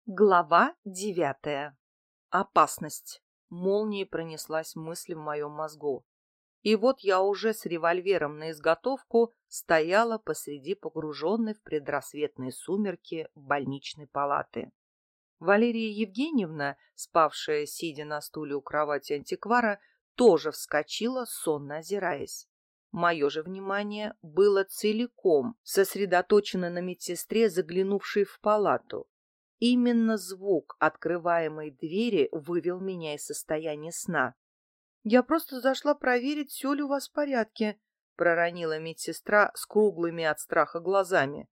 Глава 9. Опасность. Молнией пронеслась мысль в моем мозгу. И вот я уже с револьвером на изготовку стояла посреди погруженной в предрассветные сумерки больничной палаты. Валерия Евгеньевна, спавшая, сидя на стуле у кровати антиквара, тоже вскочила, сонно озираясь. Мое же внимание было целиком сосредоточено на медсестре, заглянувшей в палату. Именно звук открываемой двери вывел меня из состояния сна. «Я просто зашла проверить, все ли у вас в порядке», — проронила медсестра с круглыми от страха глазами.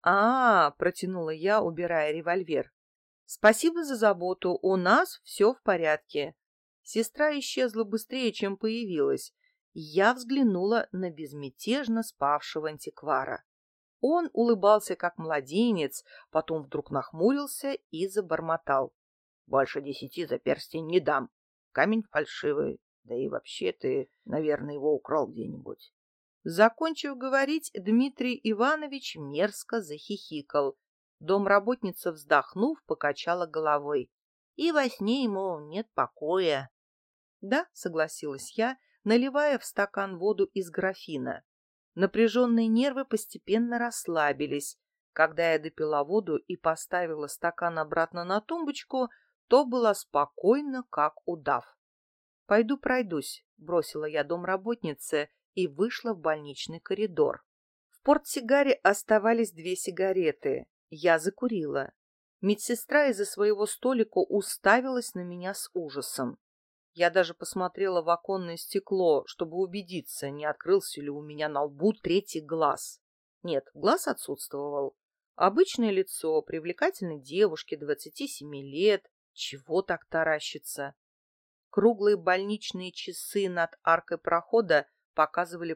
Протянула я, убирая револьвер. «Спасибо за заботу, у нас все в порядке». Сестра исчезла быстрее, чем появилась. Я взглянула на безмятежно спавшего антиквара. Он улыбался, как младенец, потом вдруг нахмурился и забормотал. «Больше 10 за перстень не дам. Камень фальшивый. Да и вообще ты, наверное, его украл где-нибудь». Закончив говорить, Дмитрий Иванович мерзко захихикал. Домработница, вздохнув, покачала головой. И во сне ему нет покоя. «Да», — согласилась я, наливая в стакан воду из графина. Напряженные нервы постепенно расслабились. Когда я допила воду и поставила стакан обратно на тумбочку, то была спокойна, как удав. «Пойду пройдусь», — бросила я домработнице и вышла в больничный коридор. В портсигаре оставались 2 сигареты. Я закурила. Медсестра из-за своего столика уставилась на меня с ужасом. Я даже посмотрела в оконное стекло, чтобы убедиться, не открылся ли у меня на лбу 3-й глаз. Нет, глаз отсутствовал. Обычное лицо привлекательной девушки 27 лет. Чего так таращится? Круглые больничные часы над аркой прохода показывали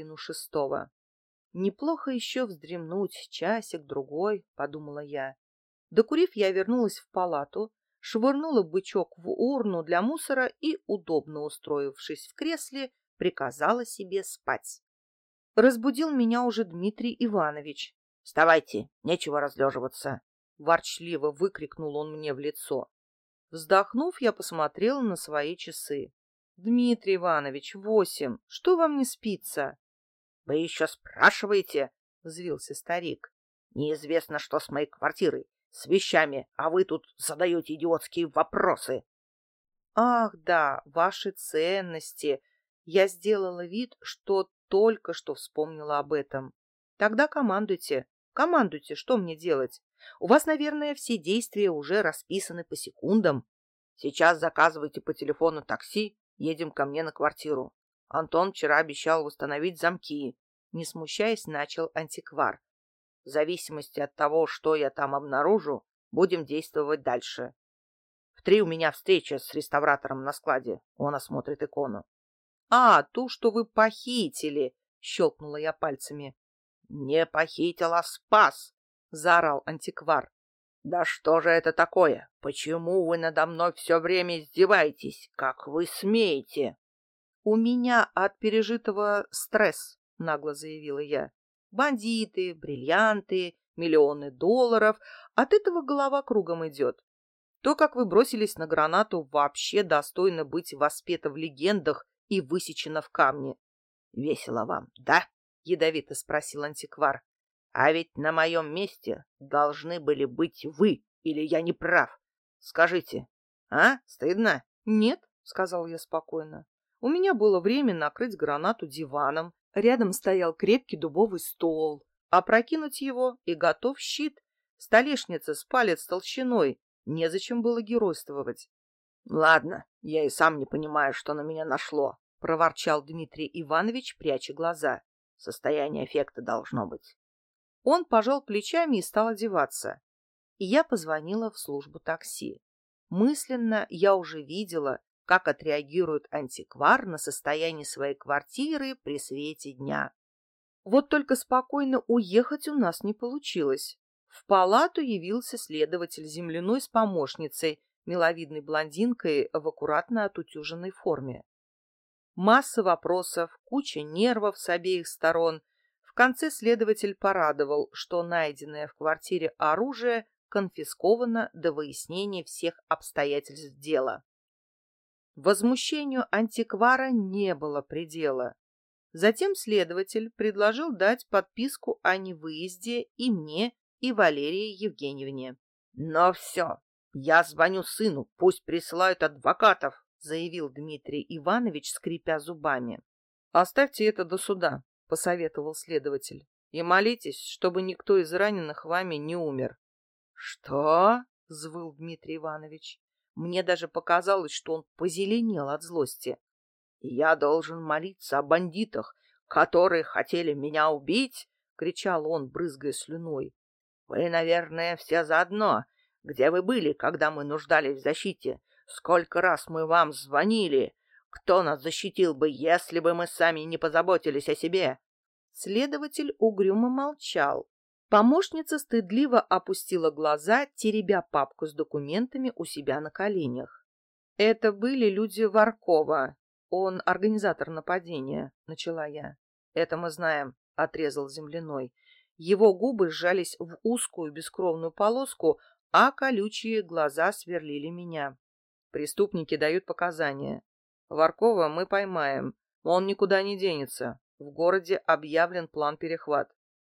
5:30. «Неплохо еще вздремнуть часик-другой», — подумала я. Докурив, я вернулась в палату, швырнула бычок в урну для мусора и, удобно устроившись в кресле, приказала себе спать. Разбудил меня уже Дмитрий Иванович. «Вставайте, нечего разлеживаться!» — ворчливо выкрикнул он мне в лицо. Вздохнув, я посмотрела на свои часы. «Дмитрий Иванович, 8. Что вам не спится?» «Вы еще спрашиваете?» — взвился старик. «Неизвестно, что с моей квартирой, с вещами, а вы тут задаете идиотские вопросы». «Ах, да, ваши ценности!» Я сделала вид, что только что вспомнила об этом. «Тогда командуйте. Командуйте, что мне делать? У вас, наверное, все действия уже расписаны по секундам. Сейчас заказывайте по телефону такси, едем ко мне на квартиру. Антон вчера обещал восстановить замки». Не смущаясь, начал антиквар. «В зависимости от того, что я там обнаружу, будем действовать дальше. В 3 у меня встреча с реставратором на складе. Он осмотрит икону». Ту, что вы похитили!» — щелкнула я пальцами. «Не похитил, а спас!» — заорал антиквар. «Да что же это такое? Почему вы надо мной все время издеваетесь? Как вы смеете?» «У меня от пережитого стресс», — нагло заявила я. «Бандиты, бриллианты, миллионы долларов. От этого голова кругом идет. То, как вы бросились на гранату, вообще достойно быть воспето в легендах и высечено в камне». «Весело вам, да?» — ядовито спросил антиквар. «А ведь на моем месте должны были быть вы, или я не прав? Скажите, стыдно?» «Нет», — сказал я спокойно. «У меня было время накрыть гранату диваном, рядом стоял крепкий дубовый стол, опрокинуть его и готов щит, столешница с палец толщиной, незачем было геройствовать». «Ладно, я и сам не понимаю, что на меня нашло», — проворчал Дмитрий Иванович, пряча глаза. «Состояние эффекта должно быть». Он пожал плечами и стал одеваться. И я позвонила в службу такси. Мысленно я уже видела, как отреагирует антиквар на состояние своей квартиры при свете дня. Вот только спокойно уехать у нас не получилось. В палату явился следователь земляной с помощницей, миловидной блондинкой в аккуратно отутюженной форме. Масса вопросов, куча нервов с обеих сторон. В конце следователь порадовал, что найденное в квартире оружие конфисковано до выяснения всех обстоятельств дела. Возмущению антиквара не было предела. Затем следователь предложил дать подписку о невыезде и мне, и Валерии Евгеньевне. «Но все, я звоню сыну, пусть присылают адвокатов», заявил Дмитрий Иванович, скрипя зубами. «Оставьте это до суда», — посоветовал следователь, «и молитесь, чтобы никто из раненых вами не умер». «Что?» — взвыл Дмитрий Иванович. Мне даже показалось, что он позеленел от злости. «Я должен молиться о бандитах, которые хотели меня убить!» — кричал он, брызгая слюной. «Вы, наверное, все заодно. Где вы были, когда мы нуждались в защите? Сколько раз мы вам звонили? Кто нас защитил бы, если бы мы сами не позаботились о себе?» Следователь угрюмо молчал. Помощница стыдливо опустила глаза, теребя папку с документами у себя на коленях. «Это были люди Варкова. Он организатор нападения», — начала я. «Это мы знаем», — отрезал земляной. Его губы сжались в узкую бескровную полоску, а колючие глаза сверлили меня. Преступники дают показания. Варкова мы поймаем. Он никуда не денется. В городе объявлен план перехват.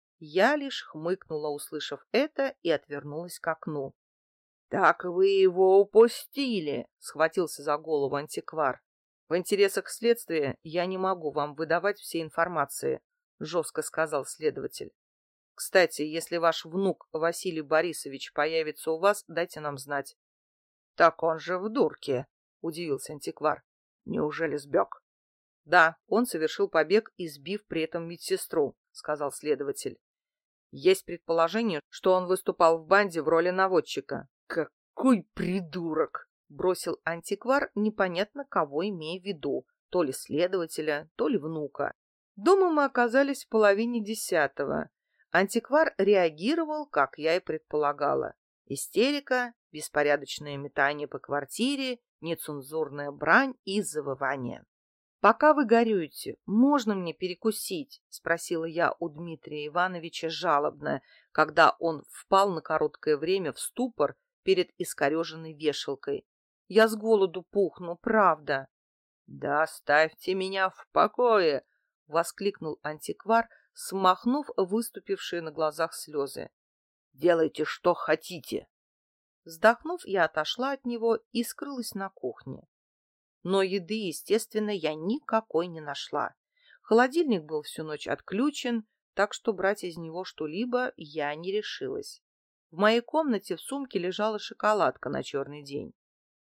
Я лишь хмыкнула, услышав это, и отвернулась к окну. «Так вы его упустили!» — схватился за голову антиквар. «В интересах следствия я не могу вам выдавать всей информации», — жестко сказал следователь. «Кстати, если ваш внук Василий Борисович появится у вас, дайте нам знать». «Так он же в дурке», — удивился антиквар. «Неужели сбег?» «Да, он совершил побег, избив при этом медсестру», — сказал следователь. «Есть предположение, что он выступал в банде в роли наводчика». «Какой придурок!» — бросил антиквар, непонятно кого имея в виду, то ли следователя, то ли внука. Дома мы оказались в половине 10. Антиквар реагировал, как я и предполагала. Истерика, беспорядочное метание по квартире, нецензурная брань и завывание. «Пока вы горюете, можно мне перекусить?» — спросила я у Дмитрия Ивановича жалобно, когда он впал на короткое время в ступор перед искореженной вешалкой. «Я с голоду пухну, правда». «Да оставьте меня в покое!» — воскликнул антиквар, смахнув выступившие на глазах слезы. «Делайте, что хотите!» Вздохнув, я отошла от него и скрылась на кухне. Но еды, естественно, я никакой не нашла. Холодильник был всю ночь отключен, так что брать из него что-либо я не решилась. В моей комнате в сумке лежала шоколадка на черный день.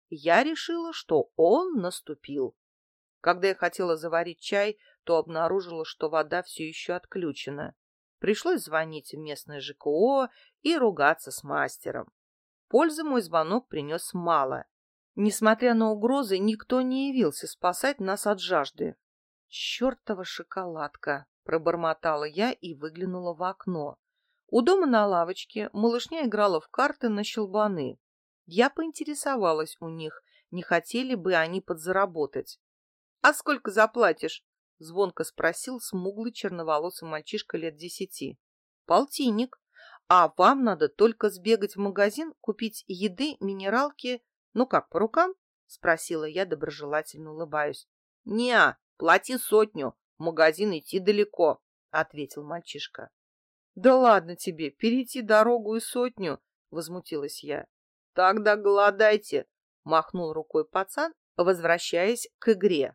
Я решила, что он наступил. Когда я хотела заварить чай, то обнаружила, что вода все еще отключена. Пришлось звонить в местное ЖКО и ругаться с мастером. Пользы мой звонок принес мало. Несмотря на угрозы, никто не явился спасать нас от жажды. «Чертова шоколадка!» — пробормотала я и выглянула в окно. У дома на лавочке малышня играла в карты на щелбаны. Я поинтересовалась у них, не хотели бы они подзаработать. «А сколько заплатишь?» — звонко спросил смуглый черноволосый мальчишка лет 10. «Полтинник. А вам надо только сбегать в магазин, купить еды, минералки. Ну как, по рукам?» — спросила я, доброжелательно улыбаюсь. «Не, плати 100, в магазин идти далеко», — ответил мальчишка. «Да ладно тебе, перейти дорогу и 100, возмутилась я. «Тогда голодайте», — махнул рукой пацан, возвращаясь к игре.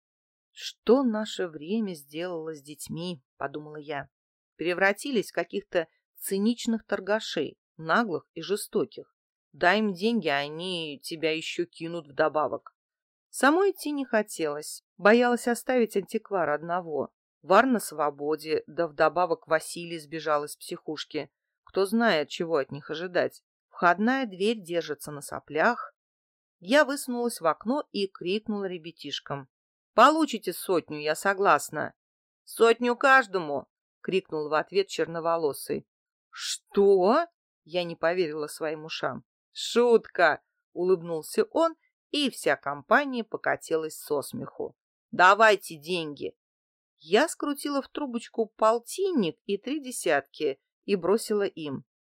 «Что наше время сделало с детьми?» — подумала я. Превратились в каких-то циничных торгашей, наглых и жестоких. Дай им деньги, а они тебя еще кинут вдобавок. Самой идти не хотелось. Боялась оставить антиквара одного. Вар на свободе, да вдобавок Василий сбежал из психушки. Кто знает, чего от них ожидать. Входная дверь держится на соплях. Я высунулась в окно и крикнула ребятишкам. «Получите 100, я согласна». «100 каждому!» — крикнул в ответ черноволосый. «Что?» — я не поверила своим ушам. «Шутка!» — улыбнулся он, и вся компания покатилась со смеху. «Давайте деньги!» Я скрутила в трубочку полтинник и 3 десятки и бросила им.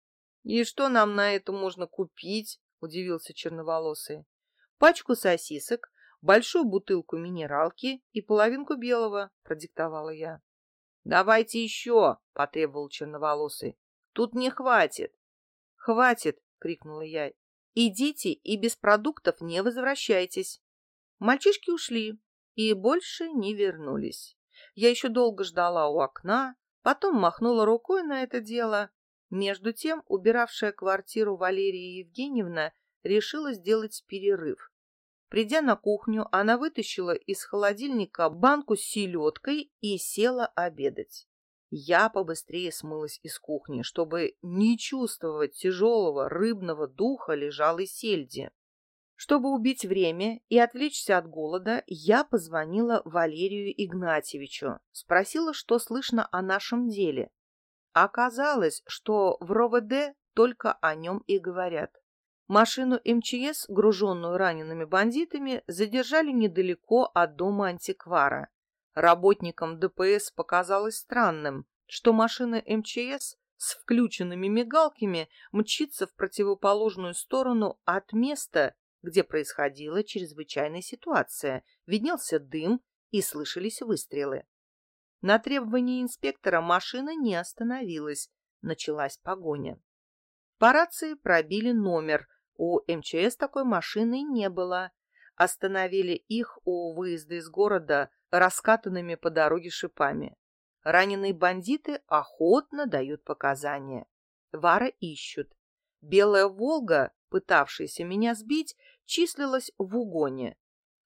«И что нам на это можно купить?» — удивился черноволосый. «Пачку сосисок, большую бутылку минералки и половинку белого», — продиктовала я. «Давайте еще!» — потребовал черноволосый. «Тут не хватит!» «Хватит!» — крикнула я. «Идите и без продуктов не возвращайтесь!» Мальчишки ушли и больше не вернулись. Я еще долго ждала у окна, потом махнула рукой на это дело. Между тем, убиравшая квартиру Валерия Евгеньевна решила сделать перерыв. Придя на кухню, она вытащила из холодильника банку с селедкой и села обедать. Я побыстрее смылась из кухни, чтобы не чувствовать тяжелого рыбного духа лежалой сельди. Чтобы убить время и отвлечься от голода, я позвонила Валерию Игнатьевичу, спросила, что слышно о нашем деле. Оказалось, что в РОВД только о нем и говорят. Машину МЧС, груженную ранеными бандитами, задержали недалеко от дома антиквара. Работникам ДПС показалось странным, что машина МЧС с включенными мигалками мчится в противоположную сторону от места, где происходила чрезвычайная ситуация, виднелся дым и слышались выстрелы. На требование инспектора машина не остановилась, началась погоня. По рации пробили номер, у МЧС такой машины не было. Остановили их у выезда из города раскатанными по дороге шипами. Раненые бандиты охотно дают показания. Вара ищут. Белая «Волга», пытавшаяся меня сбить, числилась в угоне,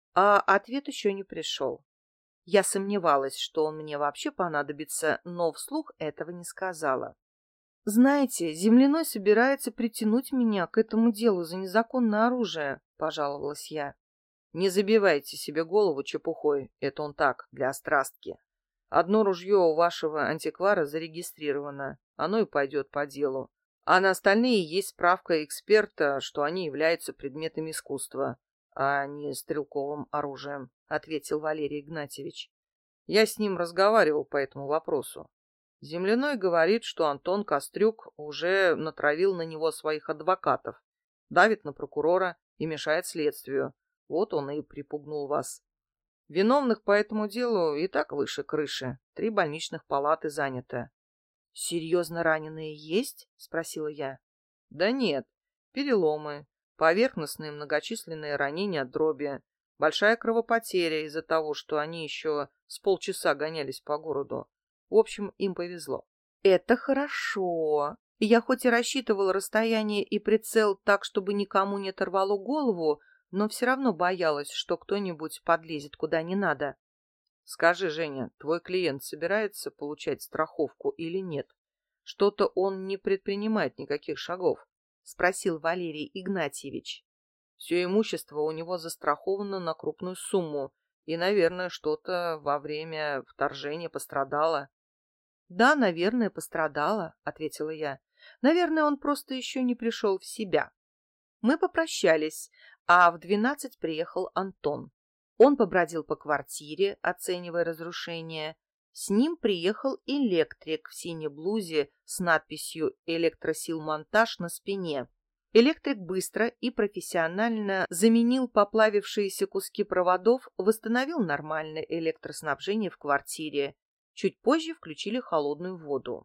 а ответ еще не пришел. Я сомневалась, что он мне вообще понадобится, но вслух этого не сказала. «Знаете, Земляной собирается притянуть меня к этому делу за незаконное оружие», — пожаловалась я. «Не забивайте себе голову чепухой, это он так, для острастки. Одно ружье у вашего антиквара зарегистрировано, оно и пойдет по делу. А на остальные есть справка эксперта, что они являются предметами искусства, а не стрелковым оружием», — ответил Валерий Игнатьевич. «Я с ним разговаривал по этому вопросу. Земляной говорит, что Антон Кострюк уже натравил на него своих адвокатов, давит на прокурора и мешает следствию. Вот он и припугнул вас. Виновных по этому делу и так выше крыши. 3 больничных палаты заняты». «Серьезно раненые есть?» — спросила я. «Да нет. Переломы, поверхностные многочисленные ранения от дроби, большая кровопотеря из-за того, что они еще с полчаса гонялись по городу. В общем, им повезло». «Это хорошо. Я хоть и рассчитывала расстояние и прицел так, чтобы никому не оторвало голову, но все равно боялась, что кто-нибудь подлезет куда не надо». «Скажи, Женя, твой клиент собирается получать страховку или нет? Что-то он не предпринимает никаких шагов», — спросил Валерий Игнатьевич. «Все имущество у него застраховано на крупную сумму, и, наверное, что-то во время вторжения пострадало». «Да, наверное, пострадала», — ответила я. «Наверное, он просто еще не пришел в себя». Мы попрощались, а в 12 приехал Антон. Он побродил по квартире, оценивая разрушения. С ним приехал электрик в синей блузе с надписью «Электросилмонтаж» на спине. Электрик быстро и профессионально заменил поплавившиеся куски проводов, восстановил нормальное электроснабжение в квартире. Чуть позже включили холодную воду.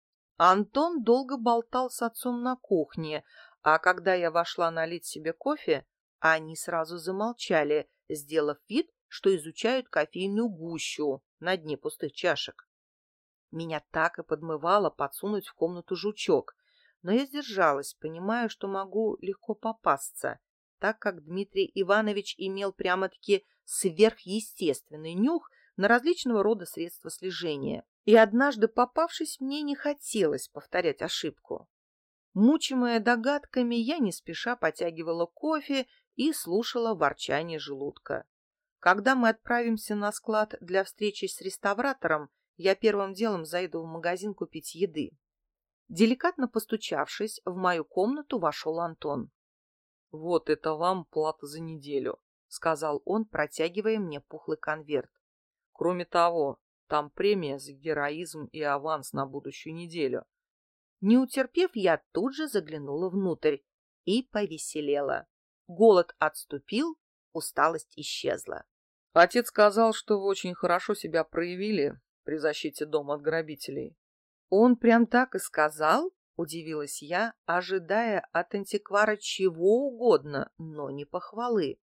Антон долго болтал с отцом на кухне, а когда я вошла налить себе кофе, они сразу замолчали, сделав вид, что изучают кофейную гущу на дне пустых чашек. Меня так и подмывало подсунуть в комнату жучок, но я сдержалась, понимая, что могу легко попасться, так как Дмитрий Иванович имел прямо-таки сверхъестественный нюх на различного рода средства слежения, и однажды попавшись, мне не хотелось повторять ошибку. Мучимая догадками, я не спеша потягивала кофе и слушала ворчание желудка. Когда мы отправимся на склад для встречи с реставратором, я первым делом зайду в магазин купить еды. Деликатно постучавшись, в мою комнату вошел Антон. «Вот это вам плата за неделю», — сказал он, протягивая мне пухлый конверт. «Кроме того, там премия за героизм и аванс на будущую неделю. Не утерпев, я тут же заглянула внутрь и повеселела. Голод отступил, усталость исчезла. Отец сказал, что вы очень хорошо себя проявили при защите дома от грабителей. Он прям так и сказал? Удивилась я, ожидая от антиквара чего угодно, но не похвалы.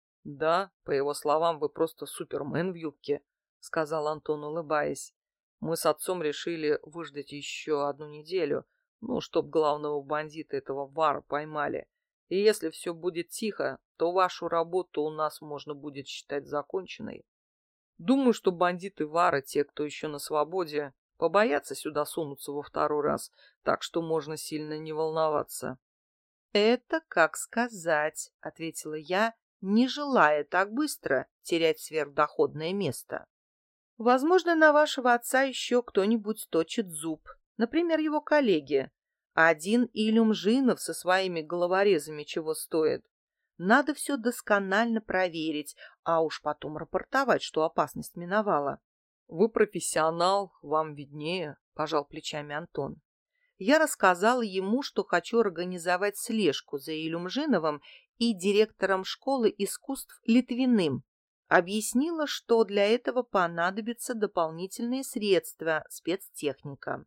Да, по его словам, вы просто супермен в юбке, сказал Антон, улыбаясь. Мы с отцом решили выждать еще 1 неделю, чтоб главного бандита этого вара поймали. И если все будет тихо, то вашу работу у нас можно будет считать законченной. Думаю, что бандиты вара, те, кто еще на свободе, побоятся сюда сунуться во 2-й раз, так что можно сильно не волноваться. «Это как сказать», — ответила я, не желая так быстро терять сверхдоходное место. «Возможно, на вашего отца еще кто-нибудь точит зуб, например, его коллеги. Один Илюмжинов со своими головорезами чего стоит. Надо все досконально проверить, а уж потом рапортовать, что опасность миновала». Вы профессионал, вам виднее, пожал плечами Антон. Я рассказала ему, что хочу организовать слежку за Илюмжиновым и директором школы искусств Литвиным. Объяснила, что для этого понадобятся дополнительные средства, спецтехника.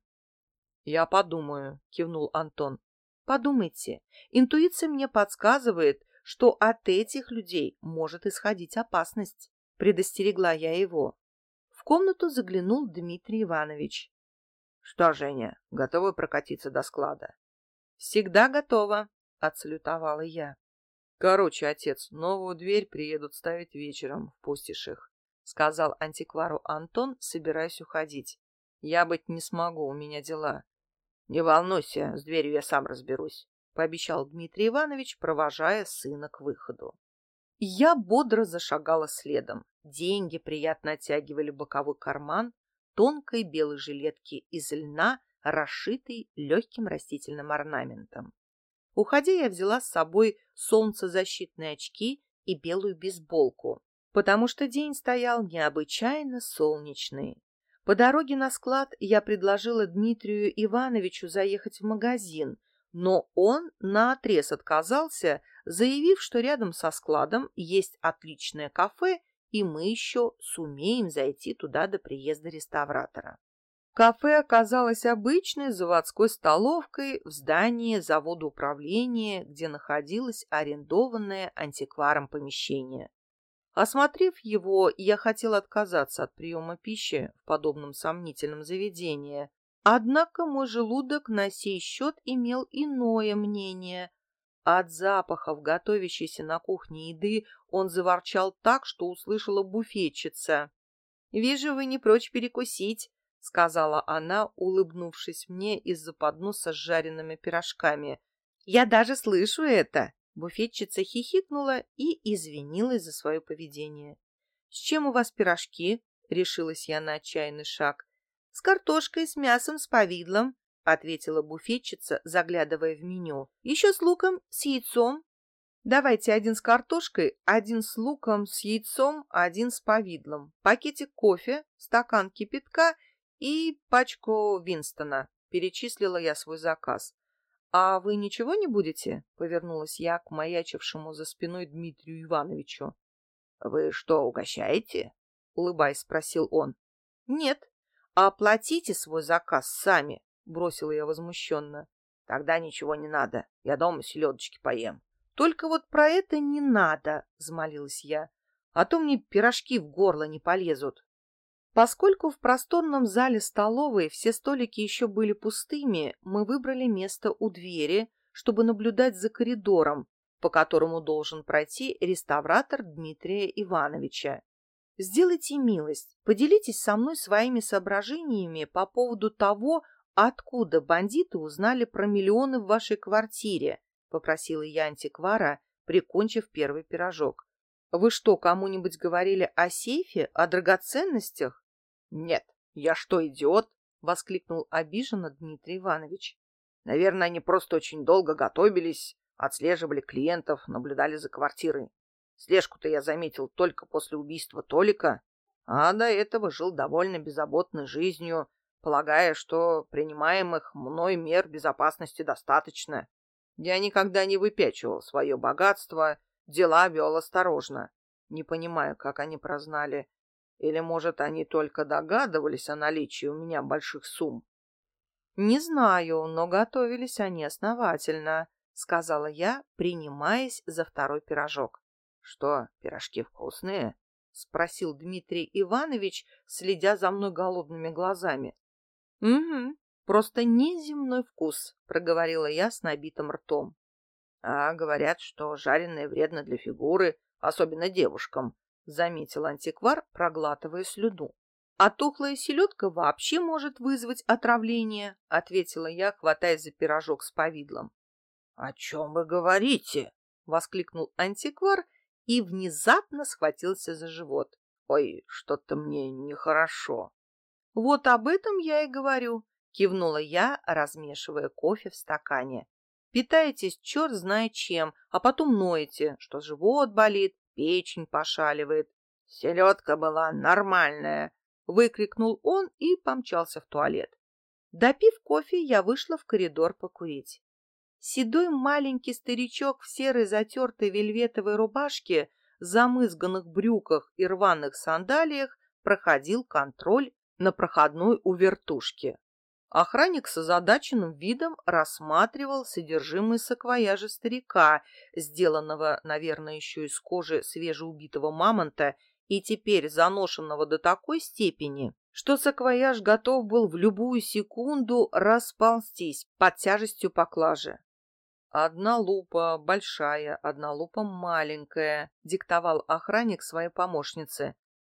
«Я подумаю», — кивнул Антон. «Подумайте, интуиция мне подсказывает, что от этих людей может исходить опасность», — предостерегла я его. В комнату заглянул Дмитрий Иванович. «Что, Женя, готовы прокатиться до склада?» «Всегда готова», — отсалютовала я. «Короче, отец, новую дверь приедут ставить вечером, впустишь их», — сказал антиквару Антон, собираясь уходить. «Я быть не смогу, у меня дела». «Не волнуйся, с дверью я сам разберусь», — пообещал Дмитрий Иванович, провожая сына к выходу. Я бодро зашагала следом. Деньги приятно оттягивали боковой карман тонкой белой жилетки из льна, расшитой легким растительным орнаментом. Уходя, я взяла с собой солнцезащитные очки и белую бейсболку, потому что день стоял необычайно солнечный. По дороге на склад я предложила Дмитрию Ивановичу заехать в магазин, но он наотрез отказался, заявив, что рядом со складом есть отличное кафе, и мы еще сумеем зайти туда до приезда реставратора. Кафе оказалось обычной заводской столовкой в здании завода управления, где находилось арендованное антикваром помещение. Осмотрев его, я хотела отказаться от приема пищи в подобном сомнительном заведении. Однако мой желудок на сей счет имел иное мнение. От запахов готовящейся на кухне еды он заворчал так, что услышала буфетчица. «Вижу, вы не прочь перекусить», — сказала она, улыбнувшись мне из-за подноса с жареными пирожками. «Я даже слышу это!» Буфетчица хихикнула и извинилась за свое поведение. «С чем у вас пирожки?» — решилась я на отчаянный шаг. «С картошкой, с мясом, с повидлом», — ответила буфетчица, заглядывая в меню. «Еще с луком, с яйцом». «Давайте один с картошкой, один с луком, с яйцом, один с повидлом, пакетик кофе, стакан кипятка и пачку Винстона», — перечислила я свой заказ. «А вы ничего не будете?» — повернулась я к маячившему за спиной Дмитрию Ивановичу. «Вы что, угощаете?» — улыбаясь, спросил он. «Нет. Оплатите свой заказ сами», — бросила я возмущенно. «Тогда ничего не надо. Я дома селедочки поем». «Только вот про это не надо», — взмолилась я, «а то мне пирожки в горло не полезут». Поскольку в просторном зале столовой все столики еще были пустыми, мы выбрали место у двери, чтобы наблюдать за коридором, по которому должен пройти реставратор Дмитрия Ивановича. «Сделайте милость, поделитесь со мной своими соображениями по поводу того, откуда бандиты узнали про миллионы в вашей квартире», — попросила я антиквара, прикончив первый пирожок. «Вы что, кому-нибудь говорили о сейфе, о драгоценностях?» «Нет, я что, идиот?» — воскликнул обиженно Дмитрий Иванович. «Наверное, они просто очень долго готовились, отслеживали клиентов, наблюдали за квартирой. Слежку-то я заметил только после убийства Толика, а до этого жил довольно беззаботной жизнью, полагая, что принимаемых мной мер безопасности достаточно. Я никогда не выпячивал свое богатство, дела вел осторожно. Не понимаю, как они прознали. Или, может, они только догадывались о наличии у меня больших сумм. «Не знаю, но готовились они основательно», — сказала я, принимаясь за второй пирожок. «Что, пирожки вкусные?» — спросил Дмитрий Иванович, следя за мной голодными глазами. «Угу, просто неземной вкус», — проговорила я с набитым ртом. «А говорят, что жареное вредно для фигуры, особенно девушкам», — заметил антиквар, проглатывая слюну. «А тухлая селедка вообще может вызвать отравление», — ответила я, хватаясь за пирожок с повидлом. «О чем вы говорите?» — воскликнул антиквар и внезапно схватился за живот. «Ой, что-то мне нехорошо». «Вот об этом я и говорю», — кивнула я, размешивая кофе в стакане. «Питаетесь черт знает чем, а потом ноете, что живот болит, печень пошаливает». «Селедка была нормальная», — выкрикнул он и помчался в туалет. Допив кофе, я вышла в коридор покурить. Седой маленький старичок в серой затертой вельветовой рубашке, замызганных брюках и рваных сандалиях проходил контроль на проходной у вертушки. Охранник с озадаченным видом рассматривал содержимое саквояжа старика, сделанного, наверное, еще из кожи свежеубитого мамонта и теперь заношенного до такой степени, что саквояж готов был в любую секунду расползтись под тяжестью поклажи. «Одна лупа большая, одна лупа маленькая», — диктовал охранник своей помощнице.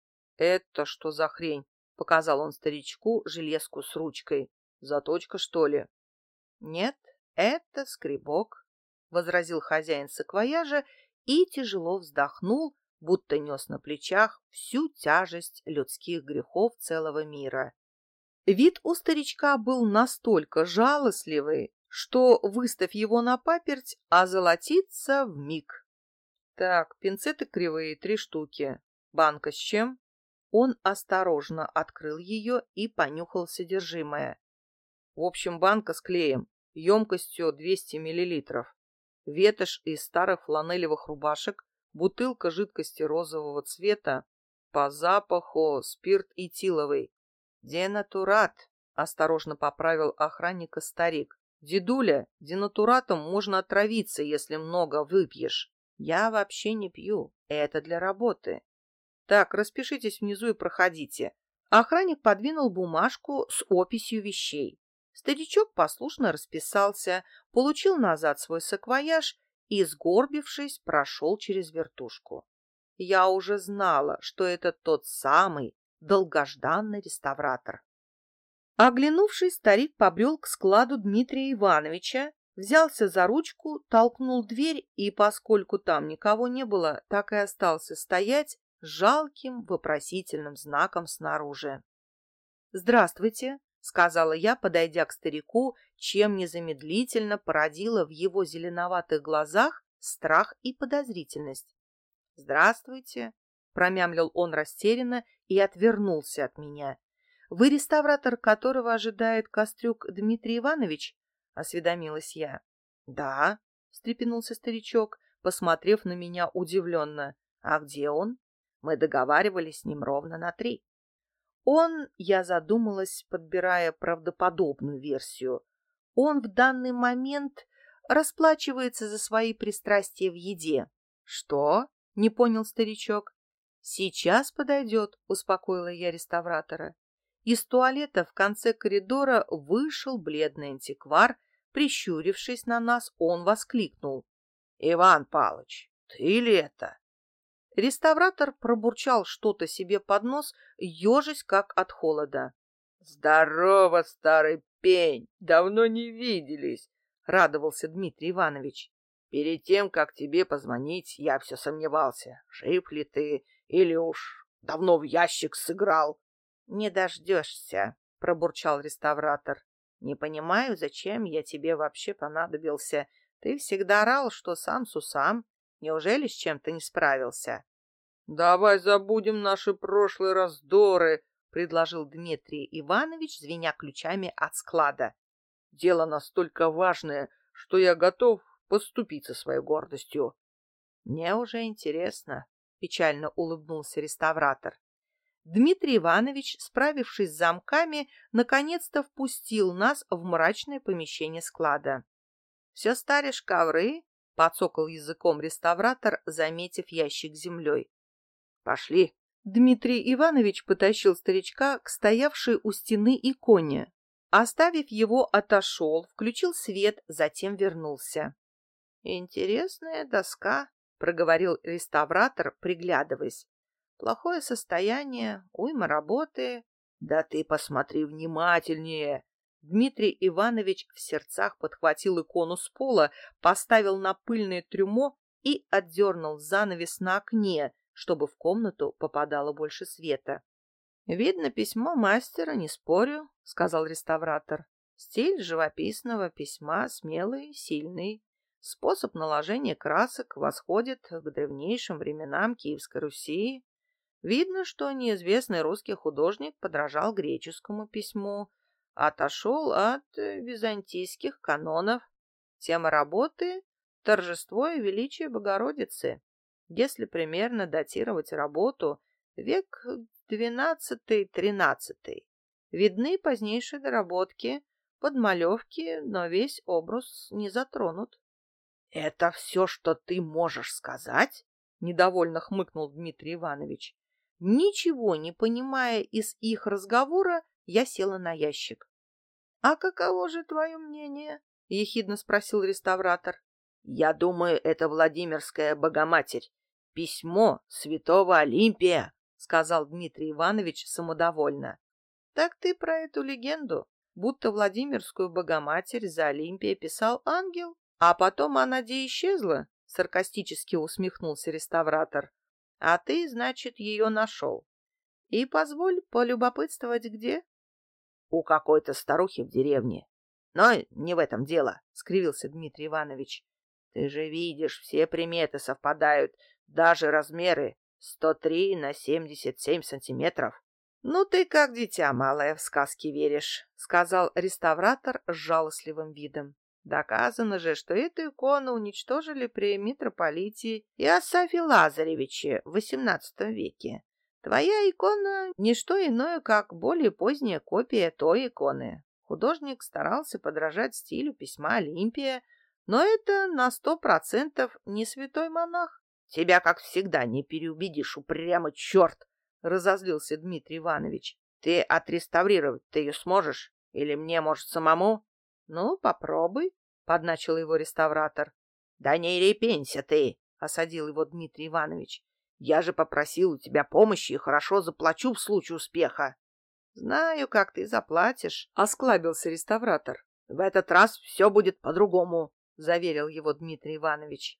«Это что за хрень?» — показал он старичку железку с ручкой. «Заточка, что ли?» «Нет, это скребок», — возразил хозяин саквояжа и тяжело вздохнул, будто нес на плечах всю тяжесть людских грехов целого мира. Вид у старичка был настолько жалостливый, что, выставь его на паперть, озолотится вмиг. «Так, пинцеты кривые, 3 штуки. Банка с чем?» Он осторожно открыл ее и понюхал содержимое. В общем, банка с клеем, емкостью 200 миллилитров. Ветошь из старых фланелевых рубашек, бутылка жидкости розового цвета, по запаху спирт этиловый. «Денатурат», — осторожно поправил охранника старик. «Дедуля, денатуратом можно отравиться, если много выпьешь. Я вообще не пью, это для работы. Так, распишитесь внизу и проходите». Охранник подвинул бумажку с описью вещей. Старичок послушно расписался, получил назад свой саквояж и, сгорбившись, прошел через вертушку. Я уже знала, что это тот самый долгожданный реставратор. Оглянувшись, старик побрел к складу Дмитрия Ивановича, взялся за ручку, толкнул дверь и, поскольку там никого не было, так и остался стоять с жалким вопросительным знаком снаружи. «Здравствуйте», — сказала я, подойдя к старику, чем незамедлительно породила в его зеленоватых глазах страх и подозрительность. «Здравствуйте», — промямлил он растерянно и отвернулся от меня. «Вы реставратор, которого ожидает Кострюк Дмитрий Иванович?» — осведомилась я. «Да», — встрепенулся старичок, посмотрев на меня удивленно. «А где он? Мы договаривались с ним ровно на 3». Я задумалась, подбирая правдоподобную версию. Он в данный момент расплачивается за свои пристрастия в еде. «Что?» — не понял старичок. «Сейчас подойдет», — успокоила я реставратора. Из туалета в конце коридора вышел бледный антиквар. Прищурившись на нас, он воскликнул: «Иван Павлович, ты ли это?» Реставратор пробурчал что-то себе под нос, ежась как от холода. «Здорово, старый пень! Давно не виделись!» — радовался Дмитрий Иванович. «Перед тем, как тебе позвонить, я все сомневался, жив ли ты или уж давно в ящик сыграл». «Не дождешься», — пробурчал реставратор. «Не понимаю, зачем я тебе вообще понадобился. Ты всегда орал, что сам с усам. Неужели с чем-то не справился?» «Давай забудем наши прошлые раздоры», — предложил Дмитрий Иванович, звеня ключами от склада. Дело настолько важное, что я готов поступиться своей гордостью. Мне уже интересно, — печально улыбнулся реставратор. Дмитрий Иванович, справившись с замками, наконец-то впустил нас в мрачное помещение склада. — Все старишь ковры? — подсокал языком реставратор, заметив ящик с землей. — Пошли. Дмитрий Иванович потащил старичка к стоявшей у стены иконе. Оставив его, отошел, включил свет, затем вернулся. — Интересная доска, — проговорил реставратор, приглядываясь. — Плохое состояние, уйма работы. — Да ты посмотри внимательнее! Дмитрий Иванович в сердцах подхватил икону с пола, поставил на пыльное трюмо и отдернул занавес на окне, чтобы в комнату попадало больше света. — Видно письмо мастера, не спорю, — сказал реставратор. — Стиль живописного письма смелый, сильный. Способ наложения красок восходит к древнейшим временам Киевской Руси. Видно, что неизвестный русский художник подражал греческому письму, отошел от византийских канонов. Тема работы — торжество и величие Богородицы. Если примерно датировать работу, век XII-XIII. Видны позднейшие доработки, подмалевки, но весь образ не затронут. — Это все, что ты можешь сказать? — недовольно хмыкнул Дмитрий Иванович. Ничего не понимая из их разговора, я села на ящик. — А каково же твое мнение? — ехидно спросил реставратор. — Я думаю, это Владимирская Богоматерь. Письмо святого Олимпия, — сказал Дмитрий Иванович самодовольно. — Так ты про эту легенду, будто Владимирскую Богоматерь за Олимпия писал ангел, а потом она где исчезла? — саркастически усмехнулся реставратор. — А ты, значит, ее нашел. И позволь полюбопытствовать, где? — У какой-то старухи в деревне. — Но не в этом дело, — скривился Дмитрий Иванович. — Ты же видишь, все приметы совпадают, даже размеры 103 на 77 сантиметров. — Ну ты как дитя малое в сказки веришь, — сказал реставратор с жалостливым видом. Доказано же, что эту икону уничтожили при митрополите Иосафе Лазаревиче в XVIII веке. Твоя икона — не что иное, как более поздняя копия той иконы. Художник старался подражать стилю письма Олимпия, но это на 100% не святой монах. — Тебя, как всегда, не переубедишь, упрямый черт! — разозлился Дмитрий Иванович. — Ты отреставрировать-то ее сможешь? Или мне, может, самому? — Ну, попробуй, — подначил его реставратор. — Да не репенься ты, — осадил его Дмитрий Иванович. — Я же попросил у тебя помощи и хорошо заплачу в случае успеха. — Знаю, как ты заплатишь, — осклабился реставратор. — В этот раз все будет по-другому, — заверил его Дмитрий Иванович.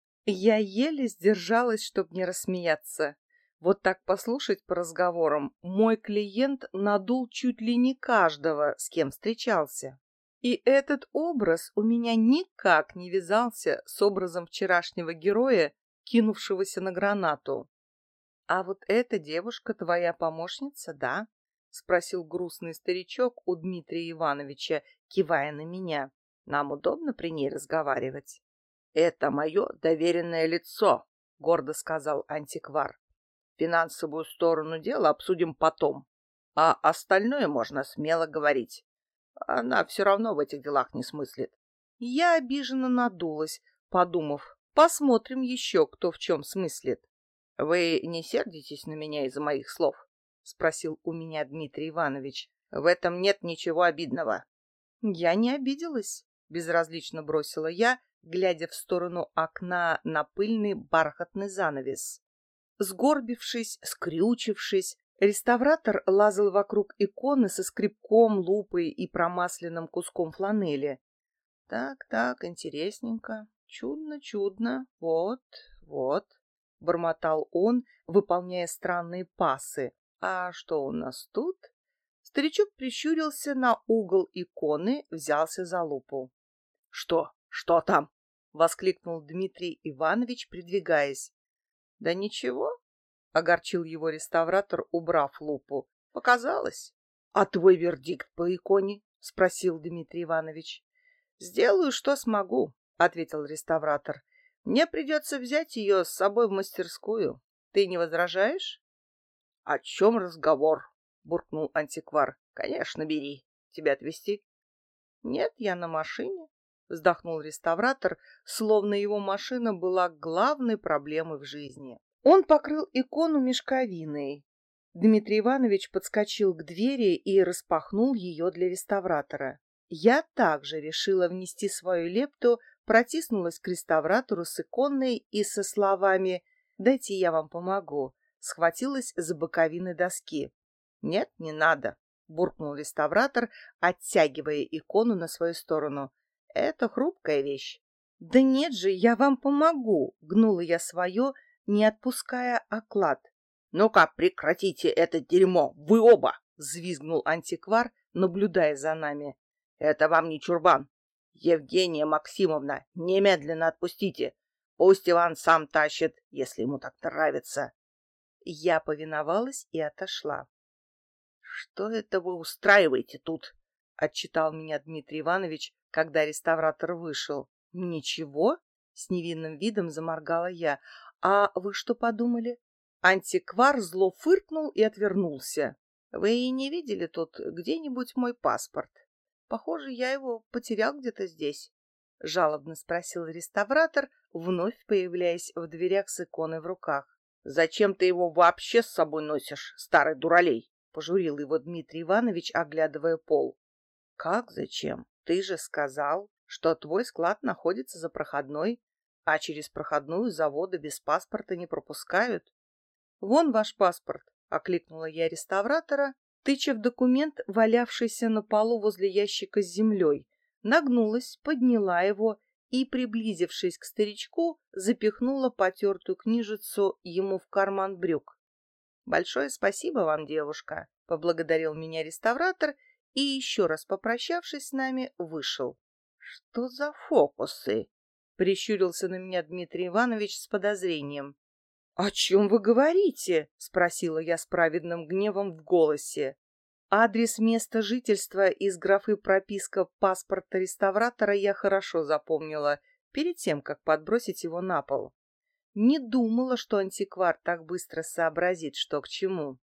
Я еле сдержалась, чтобы не рассмеяться. Вот так послушать по разговорам, мой клиент надул чуть ли не каждого, с кем встречался. И этот образ у меня никак не вязался с образом вчерашнего героя, кинувшегося на гранату. — А вот эта девушка твоя помощница, да? — спросил грустный старичок у Дмитрия Ивановича, кивая на меня. — Нам удобно при ней разговаривать? — Это мое доверенное лицо, — гордо сказал антиквар. Финансовую сторону дела обсудим потом, а остальное можно смело говорить. Она все равно в этих делах не смыслит. Я обиженно надулась, подумав, посмотрим еще, кто в чем смыслит. — Вы не сердитесь на меня из-за моих слов? — спросил у меня Дмитрий Иванович. — В этом нет ничего обидного. — Я не обиделась, — безразлично бросила я, глядя в сторону окна на пыльный бархатный занавес. Сгорбившись, скрючившись, реставратор лазал вокруг иконы со скребком, лупой и промасленным куском фланели. Так, интересненько, чудно, вот, — бормотал он, выполняя странные пассы. А что у нас тут? Старичок прищурился на угол иконы, взялся за лупу. — Что там? — воскликнул Дмитрий Иванович, придвигаясь. — Да ничего, — огорчил его реставратор, убрав лупу. Показалось. А твой вердикт по иконе? Спросил Дмитрий Иванович. Сделаю, что смогу, ответил реставратор. Мне придется взять ее с собой в мастерскую. Ты не возражаешь? О чем разговор? Буркнул антиквар. Конечно, бери. Тебя отвезти? Нет, я на машине, вздохнул реставратор, словно его машина была главной проблемой в жизни. Он покрыл икону мешковиной. Дмитрий Иванович подскочил к двери и распахнул ее для реставратора. Я также решила внести свою лепту, протиснулась к реставратору с иконой и со словами «Дайте я вам помогу», схватилась за боковины доски. «Нет, не надо», — буркнул реставратор, оттягивая икону на свою сторону. «Это хрупкая вещь». «Да нет же, я вам помогу», — гнула я свое, не отпуская оклад. «Ну-ка, прекратите это дерьмо, вы оба!» — взвизгнул антиквар, наблюдая за нами. «Это вам не чурбан. Евгения Максимовна, немедленно отпустите. Пусть Иван сам тащит, если ему так нравится». Я повиновалась и отошла. «Что это вы устраиваете тут?» — отчитал меня Дмитрий Иванович, когда реставратор вышел. «Ничего?» — с невинным видом заморгала я. «А вы что подумали?» Антиквар зло фыркнул и отвернулся. «Вы и не видели тут где-нибудь мой паспорт? Похоже, я его потерял где-то здесь», — жалобно спросил реставратор, вновь появляясь в дверях с иконой в руках. «Зачем ты его вообще с собой носишь, старый дуралей?» — пожурил его Дмитрий Иванович, оглядывая пол. «Как зачем? Ты же сказал, что твой склад находится за проходной, а через проходную заводы без паспорта не пропускают». «Вон ваш паспорт», — окликнула я реставратора, тыча в документ, валявшийся на полу возле ящика с землей, нагнулась, подняла его и, приблизившись к старичку, запихнула потертую книжицу ему в карман брюк. «Большое спасибо вам, девушка», — поблагодарил меня реставратор и, еще раз попрощавшись с нами, вышел. «Что за фокусы?» — прищурился на меня Дмитрий Иванович с подозрением. «О чем вы говорите?» — спросила я с праведным гневом в голосе. Адрес места жительства из графы «Прописка» паспорта реставратора я хорошо запомнила перед тем, как подбросить его на пол. Не думала, что антиквар так быстро сообразит, что к чему.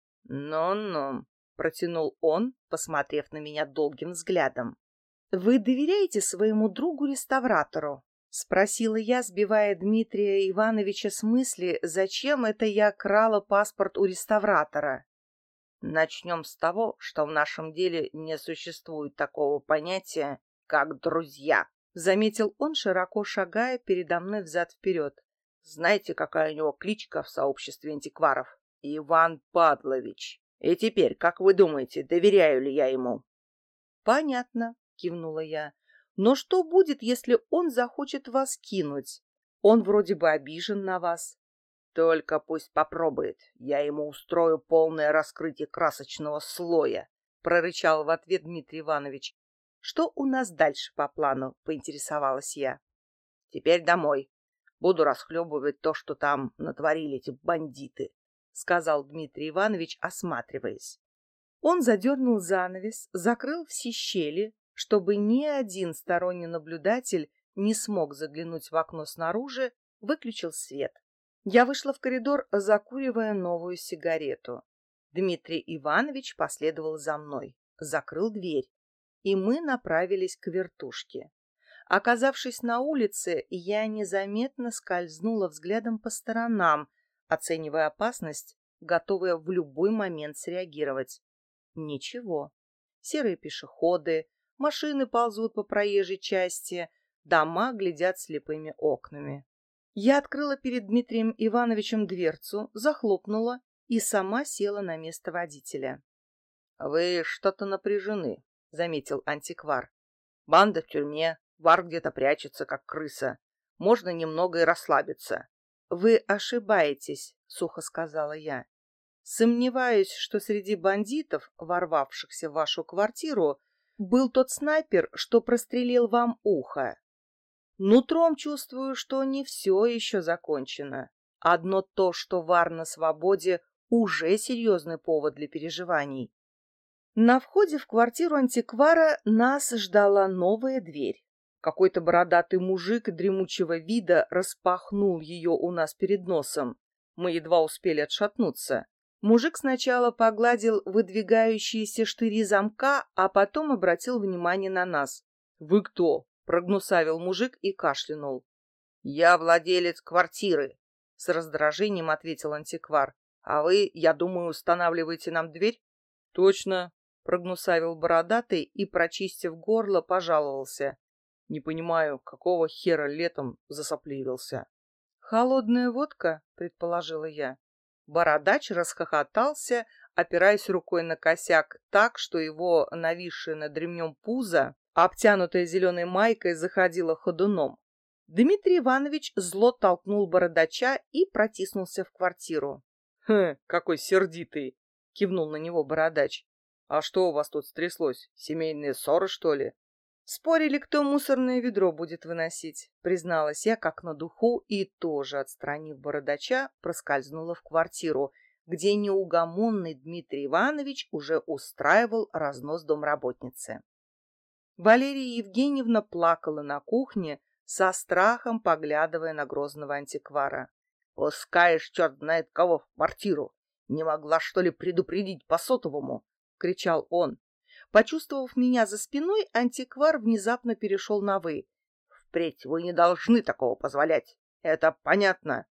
«Ну-ну», — протянул он, посмотрев на меня долгим взглядом. «Вы доверяете своему другу-реставратору?» — спросила я, сбивая Дмитрия Ивановича с мысли, зачем это я крала паспорт у реставратора. «Начнем с того, что в нашем деле не существует такого понятия, как друзья», — заметил он, широко шагая передо мной взад-вперед. «Знаете, какая у него кличка в сообществе антикваров? Иван Падлович. И теперь, как вы думаете, доверяю ли я ему?» «Понятно», — кивнула я. «Но что будет, если он захочет вас кинуть? Он вроде бы обижен на вас». «Только пусть попробует. Я ему устрою полное раскрытие красочного слоя», — прорычал в ответ Дмитрий Иванович. «Что у нас дальше по плану?» — поинтересовалась я. «Теперь домой. Буду расхлебывать то, что там натворили эти бандиты», — сказал Дмитрий Иванович, осматриваясь. Он задернул занавес, закрыл все щели, чтобы ни один сторонний наблюдатель не смог заглянуть в окно снаружи, выключил свет. Я вышла в коридор, закуривая новую сигарету. Дмитрий Иванович последовал за мной, закрыл дверь, и мы направились к вертушке. Оказавшись на улице, я незаметно скользнула взглядом по сторонам, оценивая опасность, готовая в любой момент среагировать. Ничего. Серые пешеходы, машины ползут по проезжей части, дома глядят слепыми окнами. Я открыла перед Дмитрием Ивановичем дверцу, захлопнула и сама села на место водителя. — Вы что-то напряжены, — заметил антиквар. — Банда в тюрьме, вар где-то прячется, как крыса. Можно немного и расслабиться. — Вы ошибаетесь, — сухо сказала я. Сомневаюсь, что среди бандитов, ворвавшихся в вашу квартиру, был тот снайпер, что прострелил вам ухо. Нутром чувствую, что не все еще закончено. Одно то, что вар на свободе, уже серьезный повод для переживаний. На входе в квартиру антиквара нас ждала новая дверь. Какой-то бородатый мужик дремучего вида распахнул ее у нас перед носом. Мы едва успели отшатнуться. Мужик сначала погладил выдвигающиеся штыри замка, а потом обратил внимание на нас. «Вы кто?» — прогнусавил мужик и кашлянул. «Я владелец квартиры», — с раздражением ответил антиквар. «А вы, я думаю, устанавливаете нам дверь?» «Точно», — прогнусавил бородатый и, прочистив горло, пожаловался. «Не понимаю, какого хера летом засопливился?» «Холодная водка», — предположила я. Бородач расхохотался, опираясь рукой на косяк так, что его нависшее над ремнем пузо, обтянутое зеленой майкой, заходило ходуном. Дмитрий Иванович зло толкнул бородача и протиснулся в квартиру. Какой сердитый!» — кивнул на него бородач. «А что у вас тут стряслось? Семейные ссоры, что ли?» «Спорили, кто мусорное ведро будет выносить», — призналась я как на духу и, тоже отстранив бородача, проскользнула в квартиру, где неугомонный Дмитрий Иванович уже устраивал разнос домработницы. Валерия Евгеньевна плакала на кухне, со страхом поглядывая на грозного антиквара. «Пускаешь черт знает кого в квартиру! Не могла, что ли, предупредить по сотовому?» — кричал он. Почувствовав меня за спиной, антиквар внезапно перешел на «вы». «Впредь вы не должны такого позволять. Это понятно?»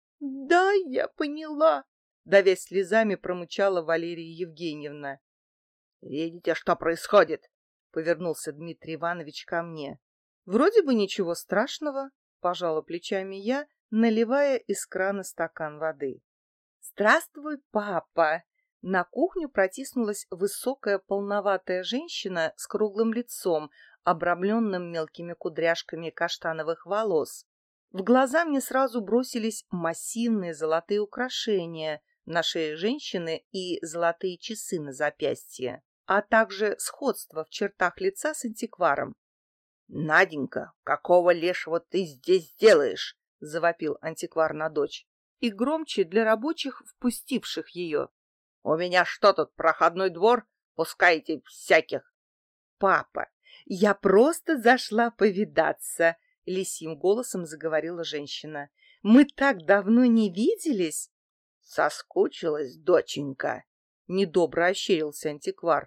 «Да, я поняла», — давясь слезами, промычала Валерия Евгеньевна. «Видите, что происходит?» — повернулся Дмитрий Иванович ко мне. «Вроде бы ничего страшного», — пожала плечами я, наливая из крана стакан воды. «Здравствуй, папа!» На кухню протиснулась высокая полноватая женщина с круглым лицом, обрамленным мелкими кудряшками каштановых волос. В глаза мне сразу бросились массивные золотые украшения на шее женщины и золотые часы на запястье, а также сходство в чертах лица с антикваром. «Наденька, какого лешего ты здесь делаешь?» — завопил антиквар на дочь. И громче для рабочих, впустивших ее. «У меня что тут, проходной двор? Пускайте всяких!» «Папа, я просто зашла повидаться», — лисьим голосом заговорила женщина. «Мы так давно не виделись». «Соскучилась, доченька?» — недобро ощерился антиквар.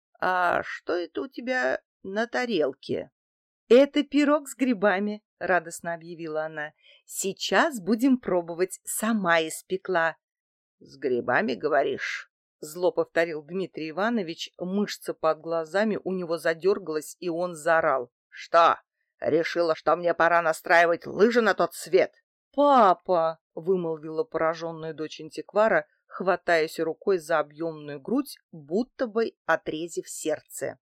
«А что это у тебя на тарелке?» «Это пирог с грибами», — радостно объявила она. «Сейчас будем пробовать, сама испекла». «С грибами, говоришь?» — зло повторил Дмитрий Иванович, мышца под глазами у него задергалась, и он заорал. «Что, решила, что мне пора настраивать лыжи на тот свет?» «Папа!» — вымолвила пораженная дочь антиквара, хватаясь рукой за объемную грудь, будто бы отрезав сердце.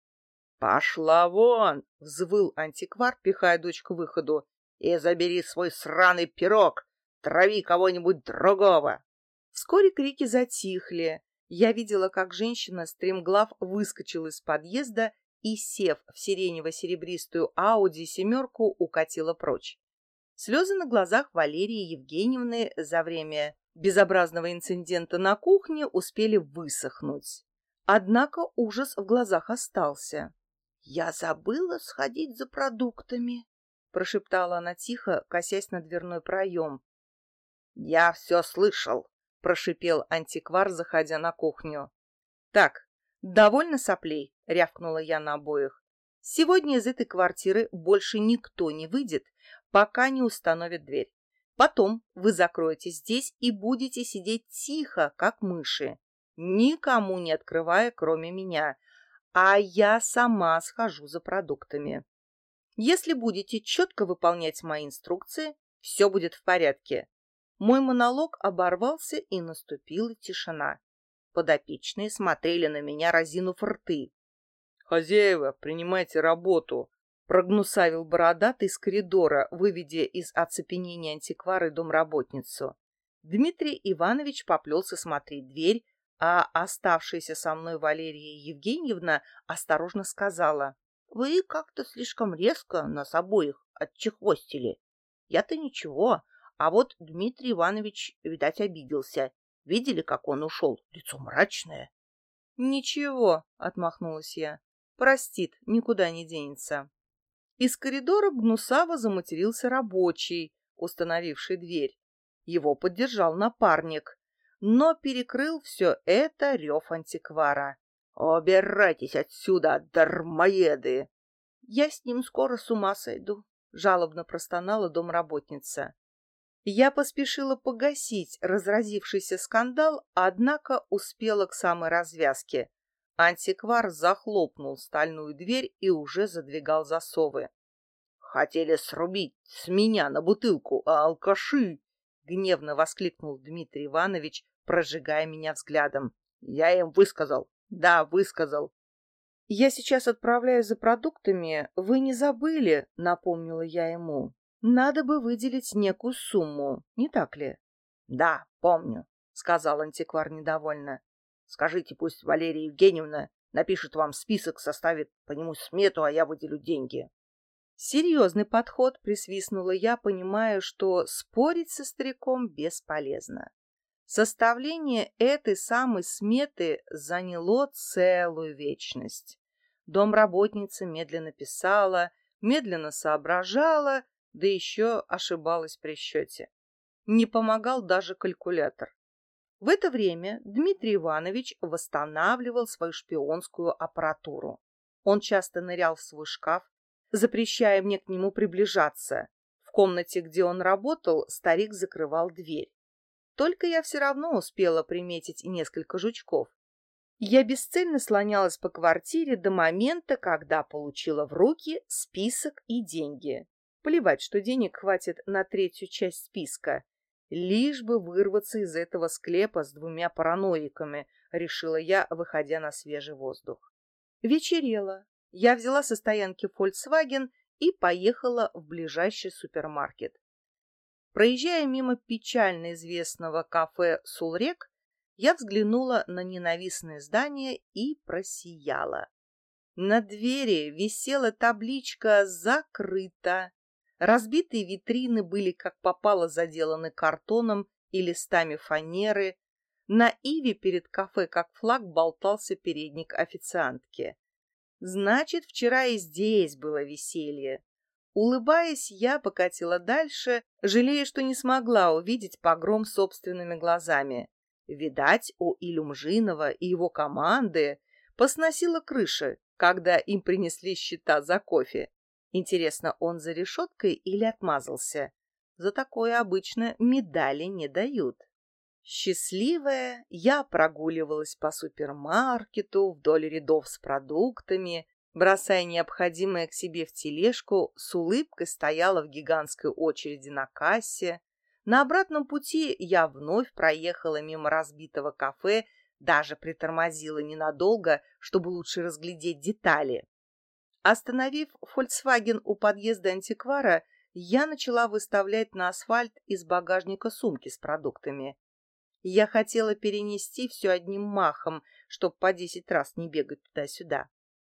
«Пошла вон!» — взвыл антиквар, пихая дочь к выходу. «И забери свой сраный пирог! Трави кого-нибудь другого!» Вскоре крики затихли. Я видела, как женщина стремглав выскочила из подъезда и, сев в сиренево-серебристую Ауди семерку, укатила прочь. Слезы на глазах Валерии Евгеньевны за время безобразного инцидента на кухне успели высохнуть. Однако ужас в глазах остался. «Я забыла сходить за продуктами», — прошептала она тихо, косясь на дверной проем. «Я все слышал», — прошипел антиквар, заходя на кухню. «Так, довольно соплей», — рявкнула я на обоих. «Сегодня из этой квартиры больше никто не выйдет, пока не установят дверь. Потом вы закроетесь здесь и будете сидеть тихо, как мыши, никому не открывая, кроме меня, а я сама схожу за продуктами. Если будете четко выполнять мои инструкции, все будет в порядке». Мой монолог оборвался, и наступила тишина. Подопечные смотрели на меня, разинув рты. «Хозяева, принимайте работу!» — прогнусавил бородатый из коридора, выведя из оцепенения антиквара и домработницу. Дмитрий Иванович поплелся смотреть дверь, а оставшаяся со мной Валерия Евгеньевна осторожно сказала: «Вы как-то слишком резко нас обоих отчехвостили. Я-то ничего, а вот Дмитрий Иванович, видать, обиделся. Видели, как он ушел? Лицо мрачное. «Ничего», — отмахнулась я. «Простит, никуда не денется». Из коридора гнусаво заматерился рабочий, установивший дверь. Его поддержал напарник, но перекрыл все это рев антиквара. «Убирайтесь отсюда, дармоеды!» «Я с ним скоро с ума сойду», — жалобно простонала домработница. Я поспешила погасить разразившийся скандал, однако успела к самой развязке. Антиквар захлопнул стальную дверь и уже задвигал засовы. «Хотели срубить с меня на бутылку, а алкаши!» — гневно воскликнул Дмитрий Иванович, прожигая меня взглядом. «Я им высказал. Да, высказал». «Я сейчас отправляюсь за продуктами. Вы не забыли?» — напомнила я ему. «Надо бы выделить некую сумму, не так ли?» «Да, помню», — сказал антиквар недовольно. «Скажите, пусть Валерия Евгеньевна напишет вам список, составит по нему смету, а я выделю деньги». «Серьезный подход», — присвистнула я, понимая, что спорить со стариком бесполезно. Составление этой самой сметы заняло целую вечность. Домработница медленно писала, медленно соображала, да еще ошибалась при счете. Не помогал даже калькулятор. В это время Дмитрий Иванович восстанавливал свою шпионскую аппаратуру. Он часто нырял в свой шкаф, запрещая мне к нему приближаться. В комнате, где он работал, старик закрывал дверь. Только я все равно успела приметить несколько жучков. Я бесцельно слонялась по квартире до момента, когда получила в руки список и деньги. Плевать, что денег хватит на третью часть списка. Лишь бы вырваться из этого склепа с двумя параноиками, решила я, выходя на свежий воздух. Вечерело. Я взяла со стоянки Volkswagen и поехала в ближайший супермаркет. Проезжая мимо печально известного кафе «Сулрек», я взглянула на ненавистное здание и просияла. На двери висела табличка «Закрыто». Разбитые витрины были как попало заделаны картоном и листами фанеры. На иве перед кафе как флаг болтался передник официантки. Значит, вчера и здесь было веселье. Улыбаясь, я покатила дальше, жалея, что не смогла увидеть погром собственными глазами. Видать, у Илюмжинова и его команды посносило крыши, когда им принесли счета за кофе. Интересно, он за решеткой или отмазался? За такое обычно медали не дают. Счастливая, я прогуливалась по супермаркету вдоль рядов с продуктами, бросая необходимое к себе в тележку, с улыбкой стояла в гигантской очереди на кассе. На обратном пути я вновь проехала мимо разбитого кафе, даже притормозила ненадолго, чтобы лучше разглядеть детали. Остановив Volkswagen у подъезда антиквара, я начала выставлять на асфальт из багажника сумки с продуктами. Я хотела перенести все одним махом, чтобы по 10 раз не бегать туда-сюда.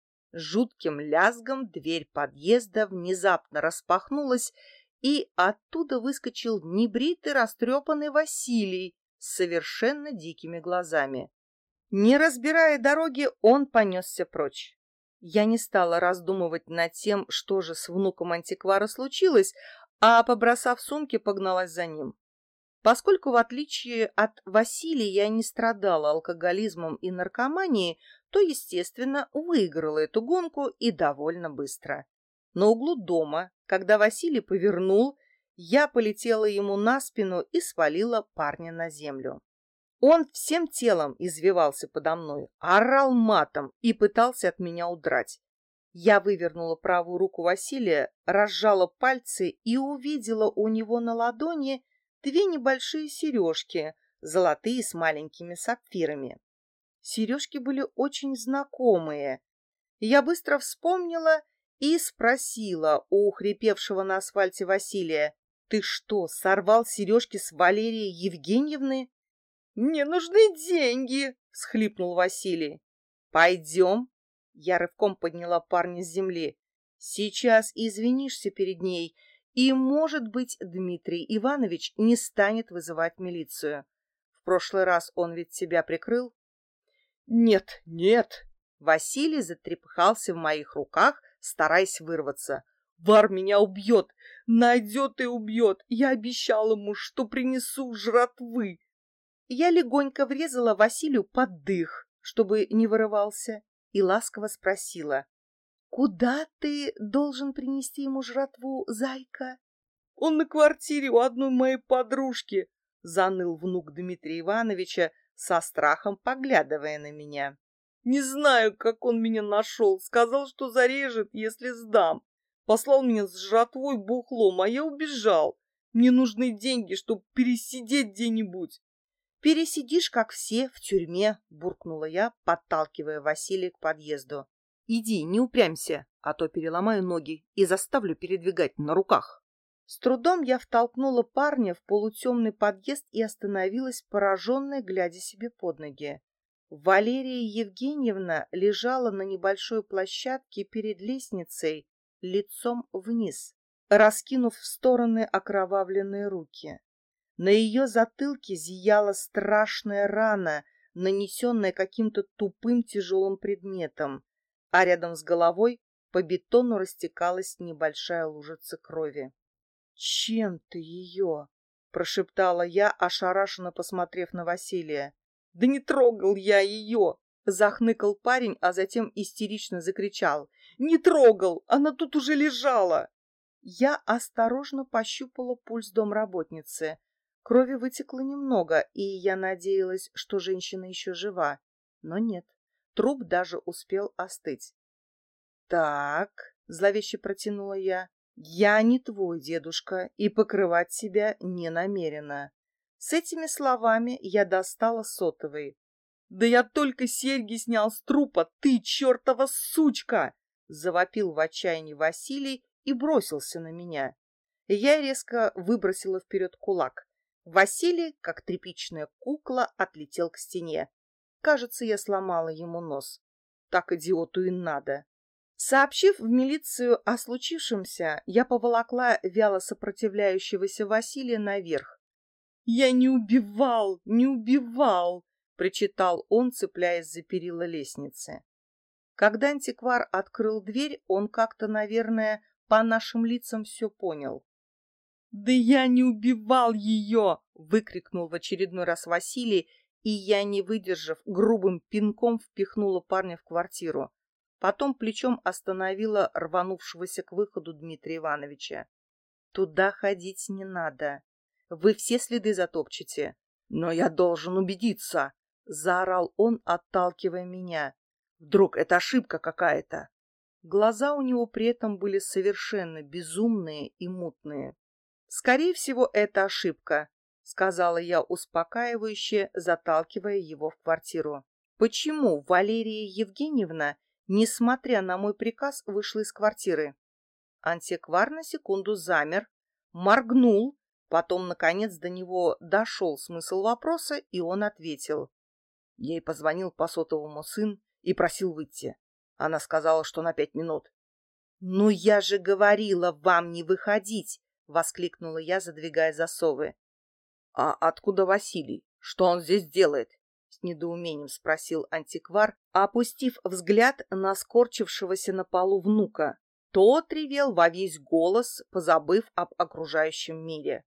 Жутким лязгом дверь подъезда внезапно распахнулась, и оттуда выскочил небритый, растрепанный Василий с совершенно дикими глазами. Не разбирая дороги, он понесся прочь. Я не стала раздумывать над тем, что же с внуком антиквара случилось, а, побросав сумки, погналась за ним. Поскольку, в отличие от Василия, я не страдала алкоголизмом и наркоманией, то, естественно, выиграла эту гонку и довольно быстро. На углу дома, когда Василий повернул, я полетела ему на спину и свалила парня на землю. Он всем телом извивался подо мной, орал матом и пытался от меня удрать. Я вывернула правую руку Василия, разжала пальцы и увидела у него на ладони две небольшие сережки, золотые с маленькими сапфирами. Сережки были очень знакомые. Я быстро вспомнила и спросила у хрипевшего на асфальте Василия: «Ты что, сорвал сережки с Валерии Евгеньевны?» «Мне нужны деньги!» — всхлипнул Василий. «Пойдем!» — я рывком подняла парня с земли. «Сейчас извинишься перед ней, и, может быть, Дмитрий Иванович не станет вызывать милицию. В прошлый раз он ведь тебя прикрыл? Нет, нет. Василий затрепыхался в моих руках, стараясь вырваться. Вар меня убьет, найдет и убьет. Я обещал ему, что принесу жратвы. Я легонько врезала Василию под дых, чтобы не вырывался, и ласково спросила: «Куда ты должен принести ему жратву, зайка?» Он на квартире у одной моей подружки, заныл внук Дмитрия Ивановича, со страхом поглядывая на меня. Не знаю, как он меня нашел, сказал, что зарежет, если сдам. Послал меня с жратвой бухлом, а я убежал. Мне нужны деньги, чтобы пересидеть где-нибудь. «Пересидишь, как все, в тюрьме», — буркнула я, подталкивая Василия к подъезду. «Иди, не упрямься, а то переломаю ноги и заставлю передвигать на руках». С трудом я втолкнула парня в полутемный подъезд и остановилась, пораженная, глядя себе под ноги. Валерия Евгеньевна лежала на небольшой площадке перед лестницей, лицом вниз, раскинув в стороны окровавленные руки. На ее затылке зияла страшная рана, нанесенная каким-то тупым тяжелым предметом, а рядом с головой по бетону растекалась небольшая лужица крови. «Чем ты ее?» — прошептала я, ошарашенно посмотрев на Василия. «Да не трогал я ее!» — захныкал парень, а затем истерично закричал. «Не трогал! Она тут уже лежала!» Я осторожно пощупала пульс домработницы. Крови вытекло немного, и я надеялась, что женщина еще жива. Но нет, труп даже успел остыть. «Так», — зловеще протянула я не твой дедушка и покрывать себя не намерена». С этими словами я достала сотовый. «Да я только серьги снял с трупа, ты чертова сучка!» — завопил в отчаянии Василий и бросился на меня. Я резко выбросила вперед кулак. Василий, как тряпичная кукла, отлетел к стене. Кажется, я сломала ему нос. Так идиоту и надо. Сообщив в милицию о случившемся, я поволокла вяло сопротивляющегося Василия наверх. «Я не убивал, не убивал!» — причитал он, цепляясь за перила лестницы. Когда антиквар открыл дверь, он как-то, наверное, по нашим лицам все понял. «Да я не убивал ее!» — выкрикнул в очередной раз Василий, и я, не выдержав, грубым пинком впихнула парня в квартиру. Потом плечом остановила рванувшегося к выходу Дмитрия Ивановича. «Туда ходить не надо. Вы все следы затопчете». «Но я должен убедиться!» — заорал он, отталкивая меня. «Вдруг это ошибка какая-то?» Глаза у него при этом были совершенно безумные и мутные. «Скорее всего, это ошибка», — сказала я успокаивающе, заталкивая его в квартиру. «Почему Валерия Евгеньевна, несмотря на мой приказ, вышла из квартиры?» Антиквар на секунду замер, моргнул, потом, наконец, до него дошел смысл вопроса, и он ответил. Ей позвонил по сотовому сын и просил выйти. Она сказала, что на 5 минут. «Ну, я же говорила вам не выходить!» — воскликнула я, задвигая засовы. «А откуда Василий? Что он здесь делает?» — с недоумением спросил антиквар, опустив взгляд на скорчившегося на полу внука. Тот ревел во весь голос, позабыв об окружающем мире.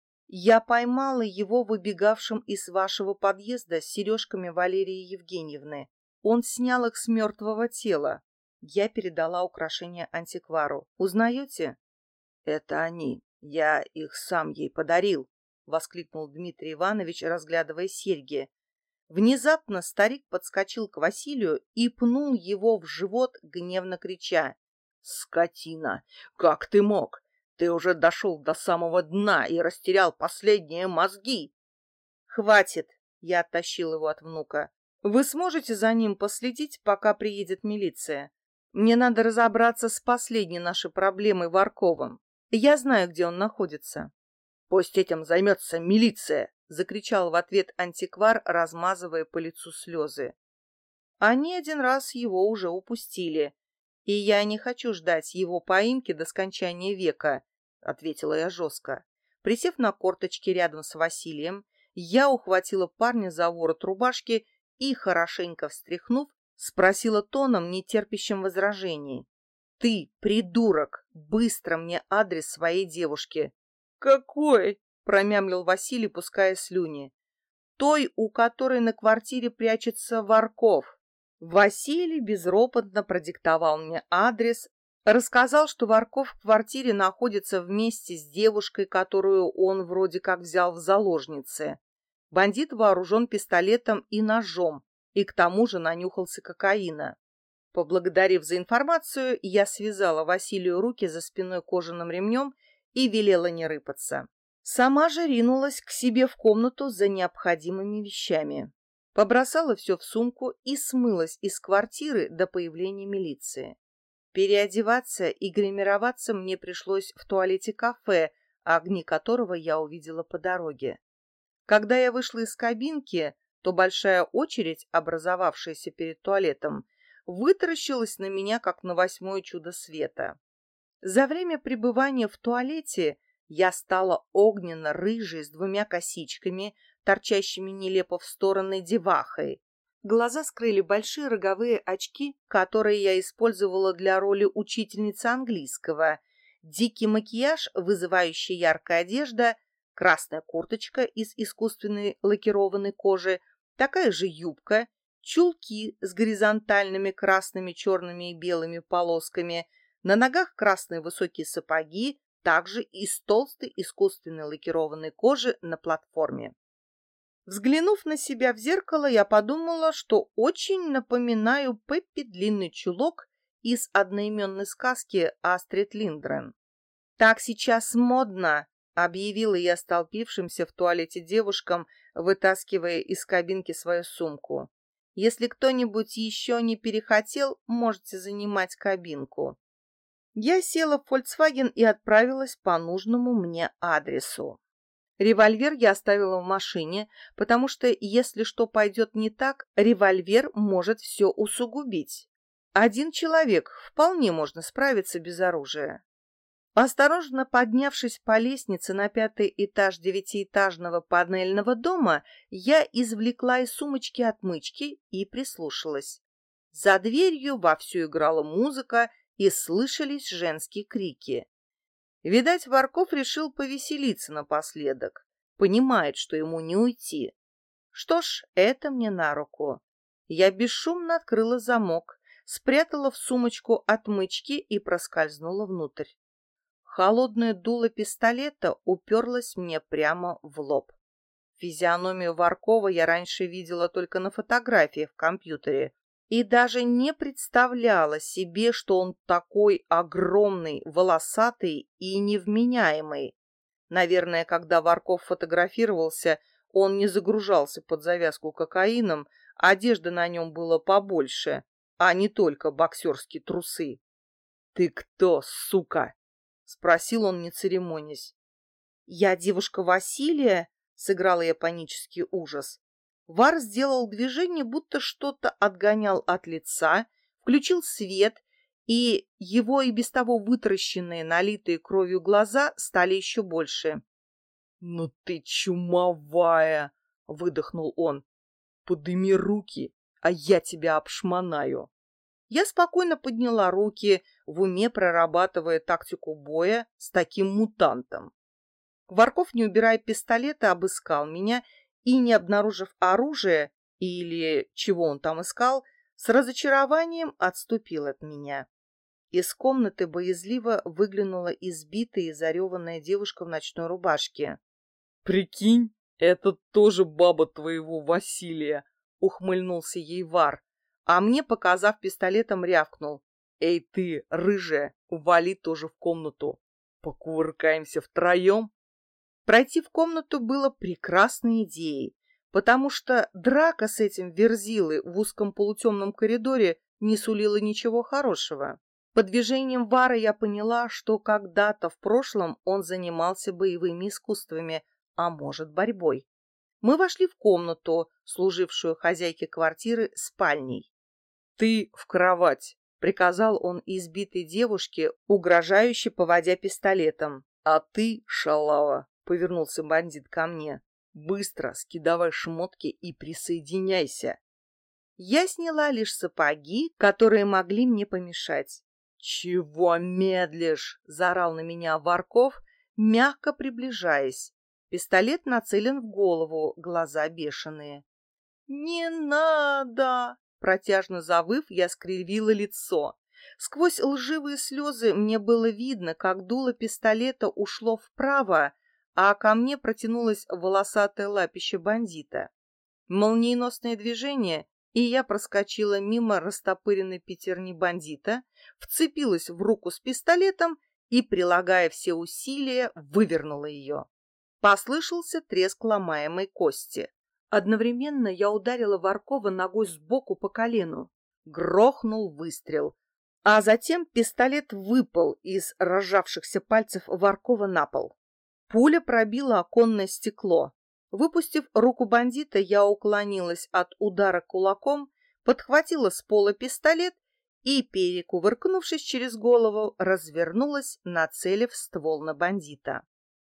«Я поймала его выбегавшим из вашего подъезда с сережками Валерии Евгеньевны. Он снял их с мертвого тела». Я передала украшение антиквару. «Узнаете?» «Это они. Я их сам ей подарил», — воскликнул Дмитрий Иванович, разглядывая серьги. Внезапно старик подскочил к Василию и пнул его в живот, гневно крича. «Скотина! Как ты мог? Ты уже дошел до самого дна и растерял последние мозги!» «Хватит!» — я оттащил его от внука. «Вы сможете за ним последить, пока приедет милиция? Мне надо разобраться с последней нашей проблемой Варковым. Я знаю, где он находится». «Пусть этим займется милиция!» — закричал в ответ антиквар, размазывая по лицу слезы. «Они один раз его уже упустили, и я не хочу ждать его поимки до скончания века», — ответила я жестко. Присев на корточки рядом с Василием, Я ухватила парня за ворот рубашки и, хорошенько встряхнув, спросила тоном, не терпящим возражений. «Ты, придурок, быстро мне адрес своей девушки!» «Какой?» — промямлил Василий, пуская слюни. «Той, у которой на квартире прячется Варков». Василий безропотно продиктовал мне адрес, рассказал, что Варков в квартире находится вместе с девушкой, которую он вроде как взял в заложницы. Бандит вооружен пистолетом и ножом, и к тому же нанюхался кокаина. Поблагодарив за информацию, я связала Василию руки за спиной кожаным ремнем и велела не рыпаться. Сама же ринулась к себе в комнату за необходимыми вещами. Побросала все в сумку и смылась из квартиры до появления милиции. Переодеваться и гримироваться мне пришлось в туалете кафе, огни которого я увидела по дороге. Когда я вышла из кабинки, то большая очередь, образовавшаяся перед туалетом, вытаращилась на меня, как на 8-е чудо света. За время пребывания в туалете я стала огненно-рыжей с 2 косичками, торчащими нелепо в стороны девахой. Глаза скрыли большие роговые очки, которые я использовала для роли учительницы английского, дикий макияж, вызывающий яркая одежда, красная курточка из искусственной лакированной кожи, такая же юбка, чулки с горизонтальными красными, черными и белыми полосками, на ногах красные высокие сапоги, также из толстой искусственной лакированной кожи на платформе. Взглянув на себя в зеркало, я подумала, что очень напоминаю Пеппи длинный чулок из одноименной сказки Астрид Линдгрен. «Так сейчас модно», — объявила я столпившимся в туалете девушкам, вытаскивая из кабинки свою сумку. «Если кто-нибудь еще не перехотел, можете занимать кабинку». Я села в Volkswagen и отправилась по нужному мне адресу. Револьвер я оставила в машине, потому что, если что пойдет не так, револьвер может все усугубить. 1 человек вполне можно справиться без оружия. Осторожно поднявшись по лестнице на 5-й этаж 9-этажного панельного дома, я извлекла из сумочки отмычки и прислушалась. За дверью вовсю играла музыка и слышались женские крики. Видать, Варков решил повеселиться напоследок, понимает, что ему не уйти. Что ж, это мне на руку. Я бесшумно открыла замок, спрятала в сумочку отмычки и проскользнула внутрь. Холодное дуло пистолета уперлось мне прямо в лоб. Физиономию Варкова я раньше видела только на фотографиях в компьютере и даже не представляла себе, что он такой огромный, волосатый и невменяемый. Наверное, когда Варков фотографировался, он не загружался под завязку кокаином, одежды на нем было побольше, а не только боксерские трусы. «Ты кто, сука?» — спросил он, не церемонясь. «Я девушка Василия», — сыграла я панический ужас. Вар сделал движение, будто что-то отгонял от лица, включил свет, и его и без того вытаращенные, налитые кровью глаза стали еще больше. «Ну ты чумовая!» — выдохнул он. «Подыми руки, а я тебя обшмонаю». Я спокойно подняла руки, в уме прорабатывая тактику боя с таким мутантом. Варков, не убирая пистолета, обыскал меня и, не обнаружив оружия, или чего он там искал, с разочарованием отступил от меня. Из комнаты боязливо выглянула избитая и зареванная девушка в ночной рубашке. «Прикинь, это тоже баба твоего Василия!» — ухмыльнулся ей Вар, а мне, показав пистолетом, рявкнул. «Эй ты, рыжая, вали тоже в комнату. Покувыркаемся втроем». Пройти в комнату было прекрасной идеей, потому что драка с этим верзилой в узком полутемном коридоре не сулила ничего хорошего. По движениям Вара я поняла, что когда-то в прошлом он занимался боевыми искусствами, а может, борьбой. Мы вошли в комнату, служившую хозяйке квартиры спальней. «Ты в кровать», — приказал он избитой девушке, угрожающе поводя пистолетом. «А ты, шалава», — повернулся бандит ко мне, — Быстро скидывай шмотки и присоединяйся. Я сняла лишь сапоги, которые могли мне помешать. «Чего медлишь?» — заорал на меня Варков, мягко приближаясь. Пистолет нацелен в голову, глаза бешеные. «Не надо!» Протяжно завыв, я скривила лицо. Сквозь лживые слезы мне было видно, как дуло пистолета ушло вправо, а ко мне протянулось волосатое лапище бандита. Молниеносное движение, и я проскочила мимо растопыренной пятерни бандита, вцепилась в руку с пистолетом и, прилагая все усилия, вывернула ее. Послышался треск ломаемой кости. Одновременно я ударила Варкова ногой сбоку по колену. Грохнул выстрел, а затем пистолет выпал из разжавшихся пальцев Варкова на пол. Пуля пробила оконное стекло. Выпустив руку бандита, я уклонилась от удара кулаком, подхватила с пола пистолет и, перекувыркнувшись через голову, развернулась, нацелив ствол на бандита.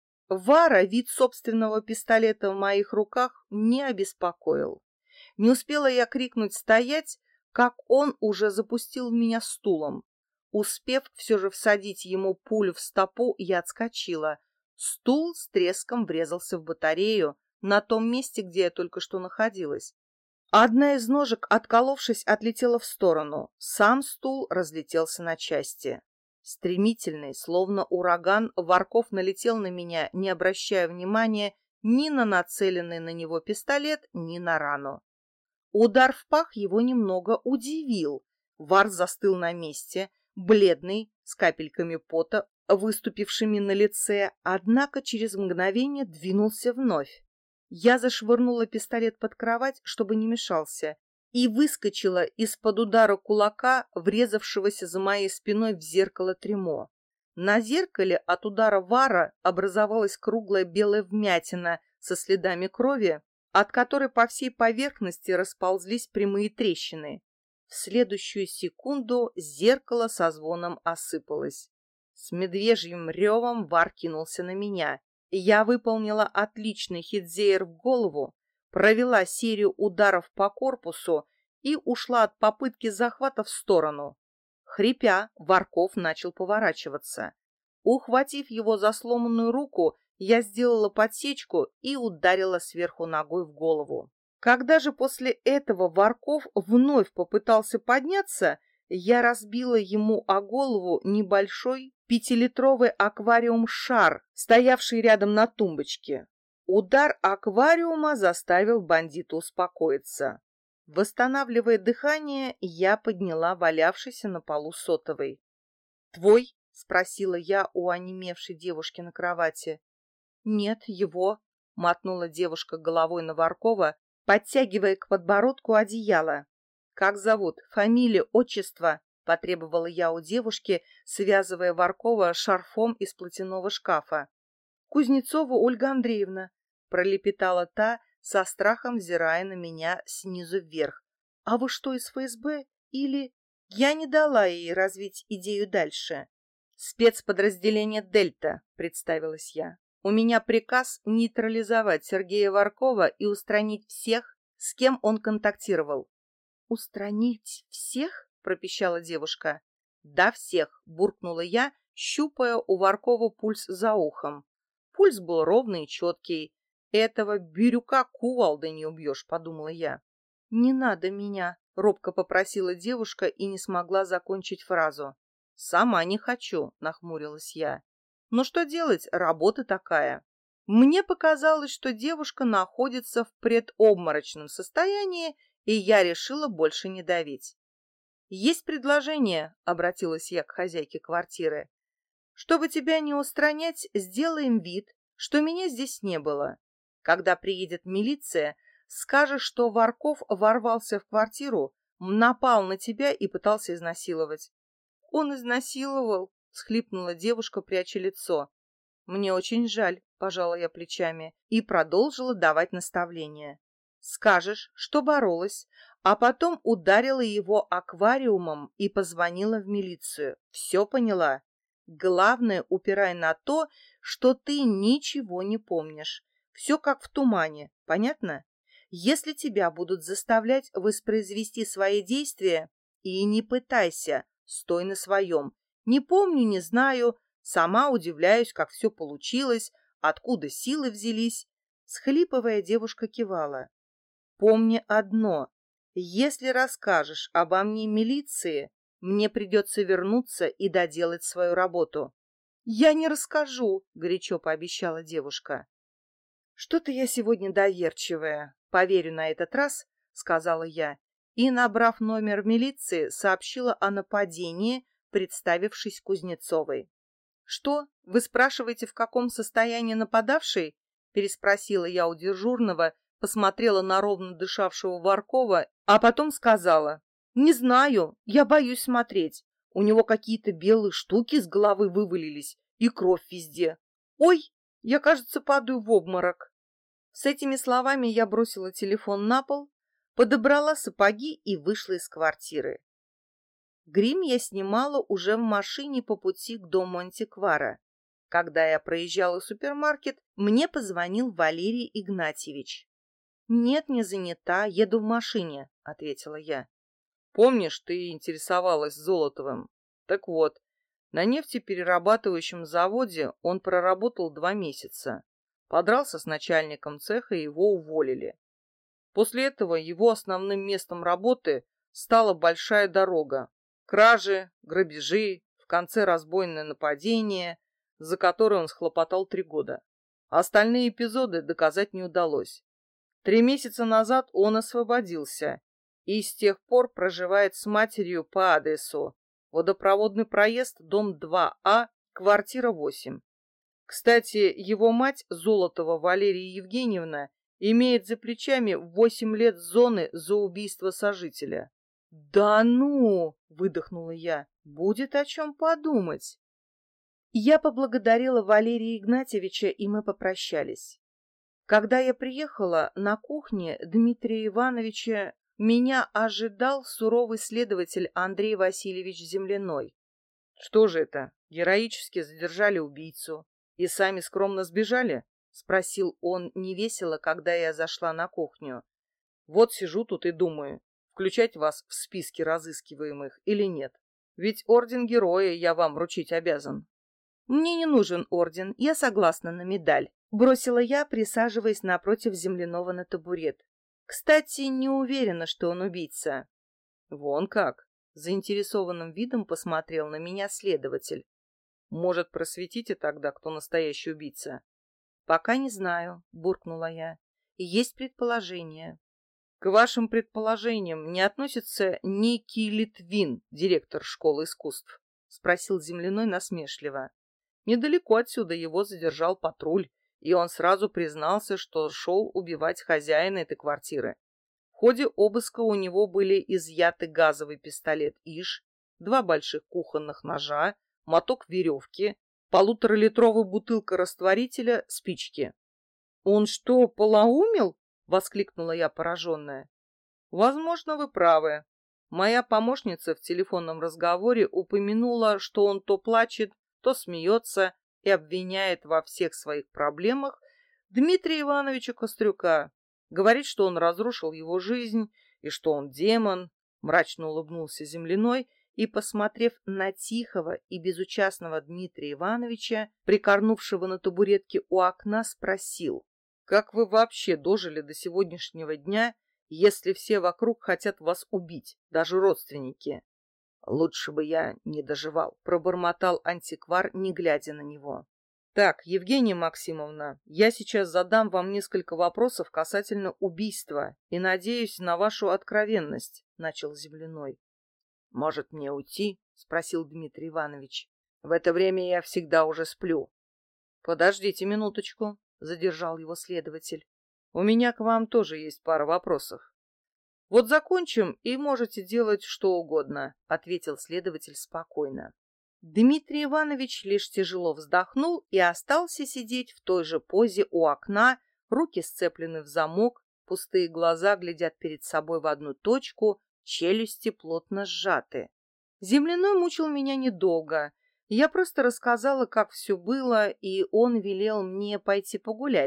Вара вид собственного пистолета в моих руках не обеспокоил. Не успела я крикнуть «стоять», как он уже запустил в меня стулом. Успев все же всадить ему пулю в стопу, я отскочила. Стул с треском врезался в батарею на том месте, где я только что находилась. Одна из ножек, отколовшись, отлетела в сторону. Сам стул разлетелся на части. Стремительный, словно ураган, Варков налетел на меня, не обращая внимания ни на нацеленный на него пистолет, ни на рану. Удар в пах его немного удивил. Вар застыл на месте, бледный, с капельками пота, выступившими на лице, однако через мгновение двинулся вновь. Я зашвырнула пистолет под кровать, чтобы не мешался, и выскочила из-под удара кулака, врезавшегося за моей спиной в зеркало трюмо. На зеркале от удара Вара образовалась круглая белая вмятина со следами крови, от которой по всей поверхности расползлись прямые трещины. В следующую секунду зеркало со звоном осыпалось. С медвежьим ревом Вар кинулся на меня. Я выполнила отличный хитзейр в голову, провела серию ударов по корпусу и ушла от попытки захвата в сторону. Хрипя, Варков начал поворачиваться. Ухватив его за сломанную руку, я сделала подсечку и ударила сверху ногой в голову. Когда же после этого Варков вновь попытался подняться, я разбила ему о голову небольшой 5-литровый аквариум-шар, стоявший рядом на тумбочке. Удар аквариума заставил бандита успокоиться. Восстанавливая дыхание, я подняла валявшийся на полу сотовый. «Твой?» — спросила я у онемевшей девушки на кровати. «Нет, его», — мотнула девушка головой на Варкова, подтягивая к подбородку одеяло. «Как зовут? Фамилия, отчество?» — потребовала я у девушки, связывая Варкова шарфом из платяного шкафа. «Кузнецова Ольга Андреевна», — пролепетала та, со страхом взирая на меня снизу вверх. «А вы что, из ФСБ? Или...» Я не дала ей развить идею дальше. «Спецподразделение «Дельта», — представилась я. «У меня приказ нейтрализовать Сергея Варкова и устранить всех, с кем он контактировал». «Устранить всех?» — пропищала девушка. «Да, всех», — буркнула я, щупая у Варкова пульс за ухом. Пульс был ровный и четкий. «Этого бирюка кувалдой не убьешь», — подумала я. «Не надо меня», — робко попросила девушка и не смогла закончить фразу. «Сама не хочу», — нахмурилась я. «Ну что делать, работа такая». Мне показалось, что девушка находится в предобморочном состоянии, и я решила больше не давить. «Есть предложение», — обратилась я к хозяйке квартиры. «Чтобы тебя не устранять, сделаем вид, что меня здесь не было. Когда приедет милиция, скажешь, что Варков ворвался в квартиру, напал на тебя и пытался изнасиловать». «Он изнасиловал?» — всхлипнула девушка, пряча лицо. «Мне очень жаль», — пожала я плечами и продолжила давать наставления. «Скажешь, что боролась, а потом ударила его аквариумом и позвонила в милицию. Все поняла? Главное, упирай на то, что ты ничего не помнишь. Все как в тумане, понятно? Если тебя будут заставлять воспроизвести свои действия, и не пытайся, стой на своем. Не помню, не знаю, сама удивляюсь, как все получилось, откуда силы взялись. Схлипывая, девушка кивала. Помни одно, если расскажешь обо мне милиции, мне придется вернуться и доделать свою работу. Я не расскажу, горячо пообещала девушка. Что-то я сегодня доверчивая, поверю на этот раз, сказала я, и, набрав номер милиции, сообщила о нападении, представившись Кузнецовой. Что, вы спрашиваете, в каком состоянии нападавший? Переспросила я у дежурного, посмотрела на ровно дышавшего Варкова, а потом сказала: «Не знаю, я боюсь смотреть. У него какие-то белые штуки с головы вывалились и кровь везде. Ой, я, кажется, падаю в обморок». С этими словами я бросила телефон на пол, подобрала сапоги и вышла из квартиры. Грим я снимала уже в машине по пути к дому антиквара. Когда я проезжала супермаркет, мне позвонил Валерий Игнатьевич. «Нет, не занята, еду в машине», — ответила я. Помнишь, ты интересовалась Золотовым? Так вот, на нефтеперерабатывающем заводе он проработал 2 месяца. Подрался с начальником цеха и его уволили. После этого его основным местом работы стала большая дорога. Кражи, грабежи, в конце разбойное нападение, за которое он схлопотал 3 года. Остальные эпизоды доказать не удалось. 3 месяца назад он освободился и с тех пор проживает с матерью по адресу водопроводный проезд, дом 2А, квартира 8. Кстати, его мать, Золотова Валерия Евгеньевна, имеет за плечами 8 лет зоны за убийство сожителя. «Да ну!» — выдохнула я. «Будет о чем подумать». Я поблагодарила Валерия Игнатьевича, и мы попрощались. Когда я приехала, на кухне Дмитрия Ивановича меня ожидал суровый следователь Андрей Васильевич Земляной. «Что же это, героически задержали убийцу и сами скромно сбежали?» — спросил он невесело, когда я зашла на кухню. «Вот сижу тут и думаю, включать вас в списки разыскиваемых или нет. Ведь орден Героя я вам вручить обязан». «Мне не нужен орден, я согласна на медаль», — бросила я, присаживаясь напротив Земляного на табурет. «Кстати, не уверена, что он убийца». «Вон как!» — заинтересованным видом посмотрел на меня следователь. «Может, просветите тогда, кто настоящий убийца?» «Пока не знаю», — буркнула я. «Есть предположение». «К вашим предположениям не относится некий Литвин, директор школы искусств?» — спросил Земляной насмешливо. «Недалеко отсюда его задержал патруль, и он сразу признался, что шел убивать хозяина этой квартиры. В ходе обыска у него были изъяты газовый пистолет ИШ, 2 больших кухонных ножа, моток веревки, 1,5-литровая бутылка растворителя, спички». «Он что, полоумел?» — воскликнула я, пораженная. «Возможно, вы правы. Моя помощница в телефонном разговоре упомянула, что он то плачет, то смеется и обвиняет во всех своих проблемах Дмитрия Ивановича Кострюка. Говорит, что он разрушил его жизнь и что он демон», — мрачно улыбнулся Земляной и, посмотрев на тихого и безучастного Дмитрия Ивановича, прикорнувшего на табуретке у окна, спросил: «Как вы вообще дожили до сегодняшнего дня, если все вокруг хотят вас убить, даже родственники?» «Лучше бы я не доживал», — пробормотал антиквар, не глядя на него. «Так, Евгения Максимовна, я сейчас задам вам несколько вопросов касательно убийства и надеюсь на вашу откровенность», — начал Земляной. «Может, мне уйти?» — спросил Дмитрий Иванович. «В это время я всегда уже сплю». «Подождите минуточку», — задержал его следователь. «У меня к вам тоже есть пара вопросов». «Вот закончим, и можете делать что угодно», — ответил следователь спокойно. Дмитрий Иванович лишь тяжело вздохнул и остался сидеть в той же позе у окна, руки сцеплены в замок, пустые глаза глядят перед собой в одну точку, челюсти плотно сжаты. Земляной мучил меня недолго. Я просто рассказала, как все было, и он велел мне пойти погулять,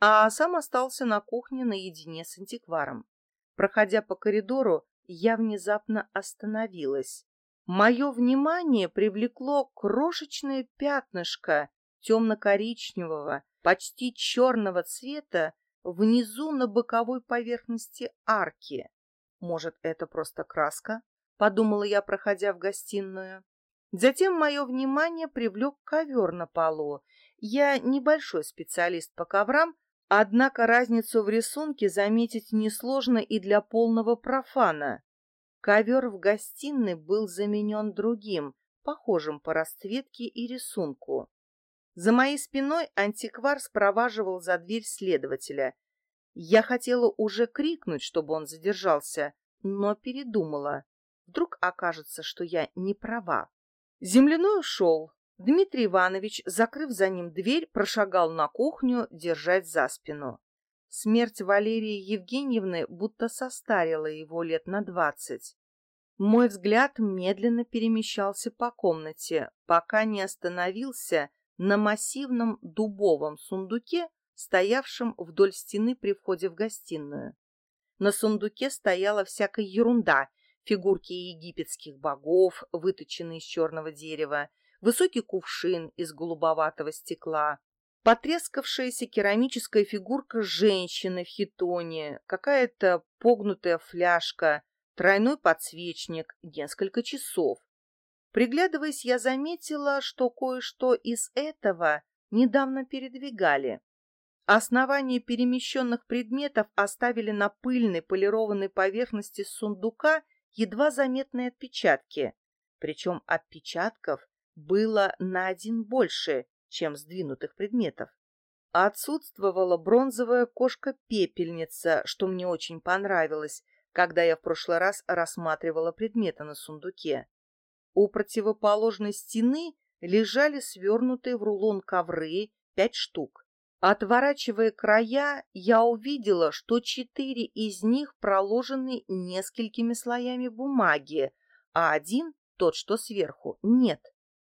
а сам остался на кухне наедине с антикваром. Проходя по коридору, я внезапно остановилась. Мое внимание привлекло крошечное пятнышко темно-коричневого, почти черного цвета внизу на боковой поверхности арки. Может, это просто краска? Подумала я, проходя в гостиную. Затем мое внимание привлек ковер на полу. Я небольшой специалист по коврам, однако разницу в рисунке заметить несложно и для полного профана. Ковер в гостиной был заменен другим, похожим по расцветке и рисунку. За моей спиной антиквар спроваживал за дверь следователя. Я хотела уже крикнуть, чтобы он задержался, но передумала. Вдруг окажется, что я не права. Земляной ушел. Дмитрий Иванович, закрыв за ним дверь, прошагал на кухню, держась за спину. Смерть Валерии Евгеньевны будто состарила его лет на 20. Мой взгляд медленно перемещался по комнате, пока не остановился на массивном дубовом сундуке, стоявшем вдоль стены при входе в гостиную. На сундуке стояла всякая ерунда: фигурки египетских богов, выточенные из черного дерева, высокий кувшин из голубоватого стекла, потрескавшаяся керамическая фигурка женщины в хитоне, какая-то погнутая фляжка, тройной подсвечник, несколько часов. Приглядываясь, я заметила, что кое-что из этого недавно передвигали. Основания перемещенных предметов оставили на пыльной полированной поверхности сундука едва заметные отпечатки. Причем отпечатков было на один больше, чем сдвинутых предметов. Отсутствовала бронзовая кошка-пепельница, что мне очень понравилось, когда я в прошлый раз рассматривала предметы на сундуке. У противоположной стены лежали свернутые в рулон ковры 5 штук. Отворачивая края, я увидела, что 4 из них проложены несколькими слоями бумаги, а один, тот, что сверху, нет.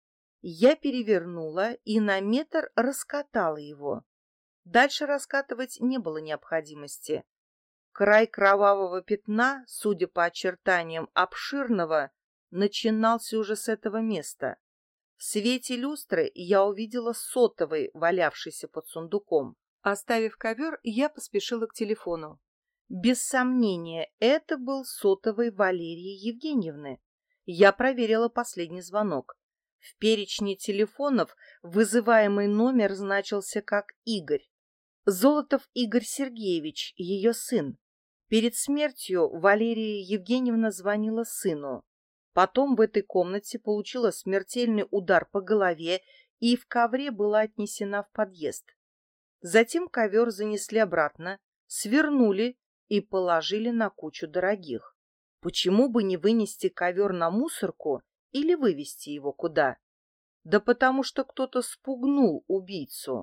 Я перевернула и на метр раскатала его. Дальше раскатывать не было необходимости. Край кровавого пятна, судя по очертаниям обширного, начинался уже с этого места. В свете люстры я увидела сотовый, валявшийся под сундуком. Оставив ковер, я поспешила к телефону. Без сомнения, это был сотовый Валерии Евгеньевны. Я проверила последний звонок. В перечне телефонов вызываемый номер значился как Игорь. Золотов Игорь Сергеевич, ее сын. Перед смертью Валерия Евгеньевна звонила сыну. Потом в этой комнате получила смертельный удар по голове и в ковре была отнесена в подъезд. Затем ковер занесли обратно, свернули и положили на кучу дорогих. Почему бы не вынести ковер на мусорку или вывести его куда? Да потому что кто-то спугнул убийцу.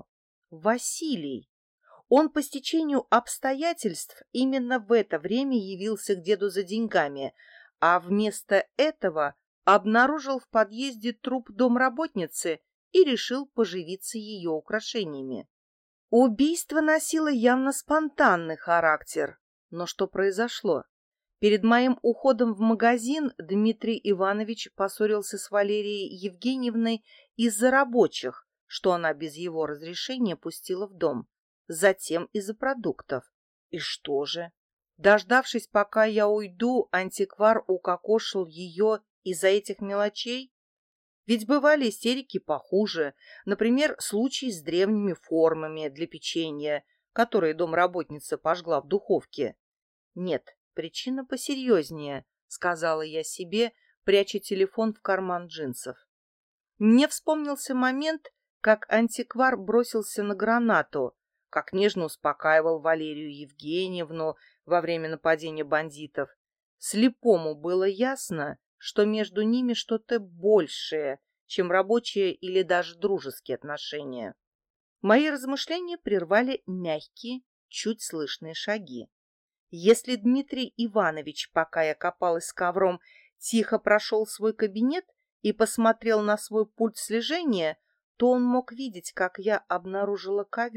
Василий. Он по стечению обстоятельств именно в это время явился к деду за деньгами, а вместо этого обнаружил в подъезде труп домработницы и решил поживиться ее украшениями. Убийство носило явно спонтанный характер. Но что произошло? Перед моим уходом в магазин Дмитрий Иванович поссорился с Валерией Евгеньевной из-за рабочих, что она без его разрешения пустила в дом. Затем из-за продуктов. И что же? Дождавшись, пока я уйду, антиквар укокошил ее из-за этих мелочей? Ведь бывали истерики похуже, например, случай с древними формами для печенья, которые домработница пожгла в духовке. Нет, причина посерьезнее, сказала я себе, пряча телефон в карман джинсов. Мне вспомнился момент, как антиквар бросился на гранату, как нежно успокаивал Валерию Евгеньевну во время нападения бандитов. Слепому было ясно, что между ними что-то большее, чем рабочие или даже дружеские отношения. Мои размышления прервали мягкие, чуть слышные шаги. Если Дмитрий Иванович, пока я копалась с ковром, тихо прошел в свой кабинет и посмотрел на свой пульт слежения, то он мог видеть, как я обнаружила ковер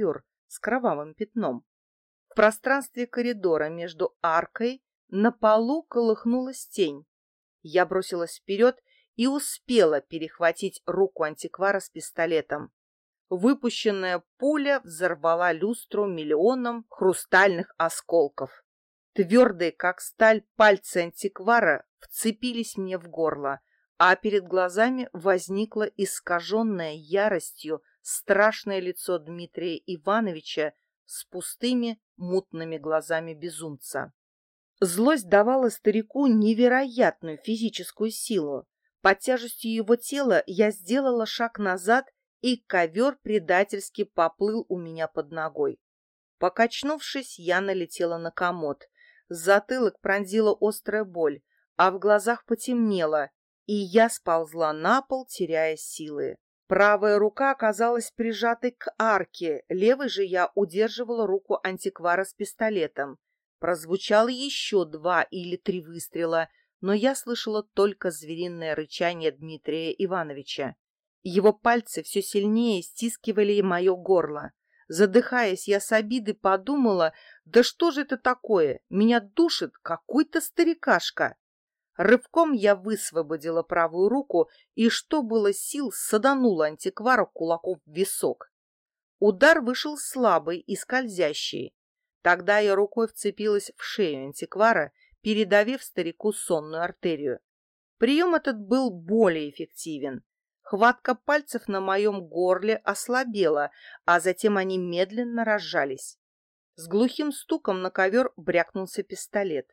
с кровавым пятном. В пространстве коридора между аркой на полу колыхнулась тень. Я бросилась вперед и успела перехватить руку антиквара с пистолетом. Выпущенная пуля взорвала люстру миллионом хрустальных осколков. Твердые, как сталь, пальцы антиквара вцепились мне в горло, а перед глазами возникло искаженное яростью страшное лицо Дмитрия Ивановича с пустыми мутными глазами безумца. Злость давала старику невероятную физическую силу. Под тяжестью его тела я сделала шаг назад, и ковер предательски поплыл у меня под ногой. Покачнувшись, я налетела на комод. Затылок пронзила острая боль, а в глазах потемнело, и я сползла на пол, теряя силы. Правая рука оказалась прижатой к арке, левой же я удерживала руку антиквара с пистолетом. Прозвучало еще 2 или 3 выстрела, но я слышала только звериное рычание Дмитрия Ивановича. Его пальцы все сильнее стискивали мое горло. Задыхаясь, я с обиды подумала, да что же это такое? Меня душит какой-то старикашка. Рывком я высвободила правую руку и, что было сил, саданула антиквара кулаком в висок. Удар вышел слабый и скользящий. Тогда я рукой вцепилась в шею антиквара, передавив старику сонную артерию. Прием этот был более эффективен. Хватка пальцев на моем горле ослабела, а затем они медленно разжались. С глухим стуком на ковер брякнулся пистолет.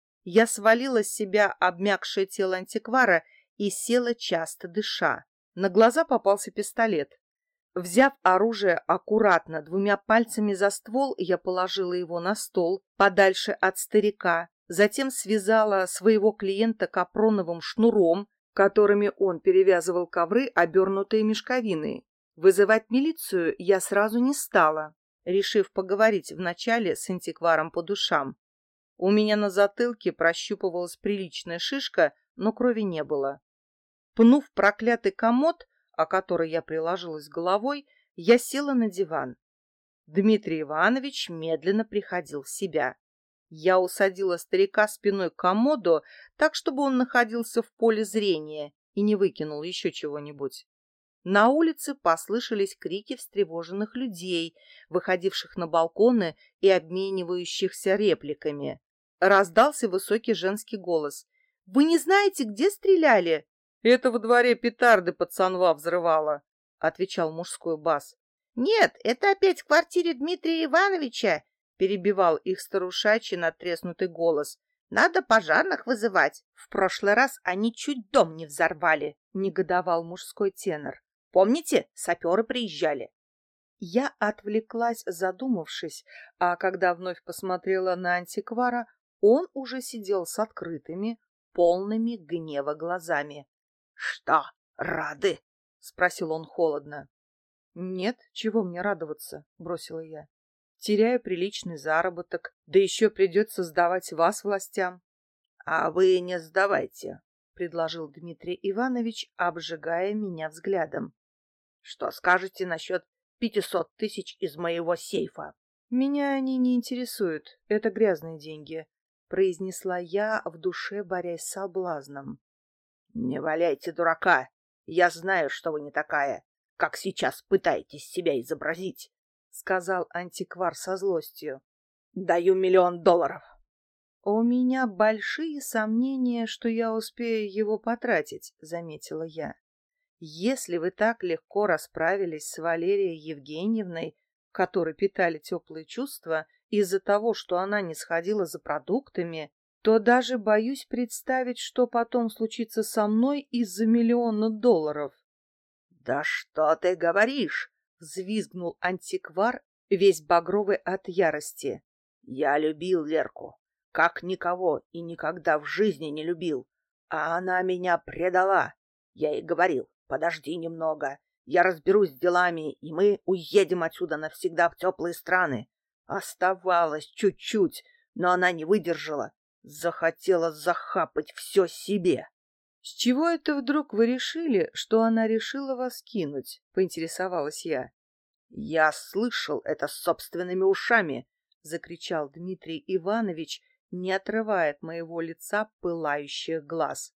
Я свалила с себя обмякшее тело антиквара и села, часто дыша. На глаза попался пистолет. Взяв оружие аккуратно 2 пальцами за ствол, я положила его на стол, подальше от старика, затем связала своего клиента капроновым шнуром, которыми он перевязывал ковры, обернутые мешковиной. Вызывать милицию я сразу не стала, решив поговорить вначале с антикваром по душам. У меня на затылке прощупывалась приличная шишка, но крови не было. Пнув проклятый комод, о который я приложилась головой, я села на диван. Дмитрий Иванович медленно приходил в себя. Я усадила старика спиной к комоду, так, чтобы он находился в поле зрения и не выкинул еще чего-нибудь. На улице послышались крики встревоженных людей, выходивших на балконы и обменивающихся репликами. Раздался высокий женский голос. «Вы не знаете, где стреляли?» «Это во дворе петарды пацанва взрывала», — отвечал мужской бас. «Нет, это опять в квартире Дмитрия Ивановича», — перебивал их старушачий надтреснутый голос. «Надо пожарных вызывать. В прошлый раз они чуть дом не взорвали», — негодовал мужской тенор. «Помните, саперы приезжали?» Я отвлеклась, задумавшись, а когда вновь посмотрела на антиквара, он уже сидел с открытыми, полными гнева глазами. «Что, рады?» — спросил он холодно. «Нет, чего мне радоваться», — бросила я. «Теряю приличный заработок, да еще придется сдавать вас властям». «А вы не сдавайте», — предложил Дмитрий Иванович, обжигая меня взглядом. «Что скажете насчет 500 тысяч из моего сейфа?» «Меня они не интересуют, это грязные деньги», — произнесла я, в душе борясь с соблазном. «Не валяйте дурака, я знаю, что вы не такая, как сейчас пытаетесь себя изобразить», — сказал антиквар со злостью. «Даю $1 миллион». «У меня большие сомнения, что я успею его потратить», — заметила я. «Если вы так легко расправились с Валерией Евгеньевной, которой питали теплые чувства из-за того, что она не сходила за продуктами, то даже боюсь представить, что потом случится со мной из-за $1 миллиона». «Да что ты говоришь?» — взвизгнул антиквар, весь багровый от ярости. «Я любил Лерку, как никого и никогда в жизни не любил, а она меня предала. Я ей говорил, подожди немного, я разберусь с делами, и мы уедем отсюда навсегда в теплые страны. Оставалось чуть-чуть, но она не выдержала, захотела захапать все себе». «С чего это вдруг вы решили, что она решила вас кинуть?» — поинтересовалась я. Я слышал это собственными ушами, закричал Дмитрий Иванович, не отрывая от моего лица пылающих глаз.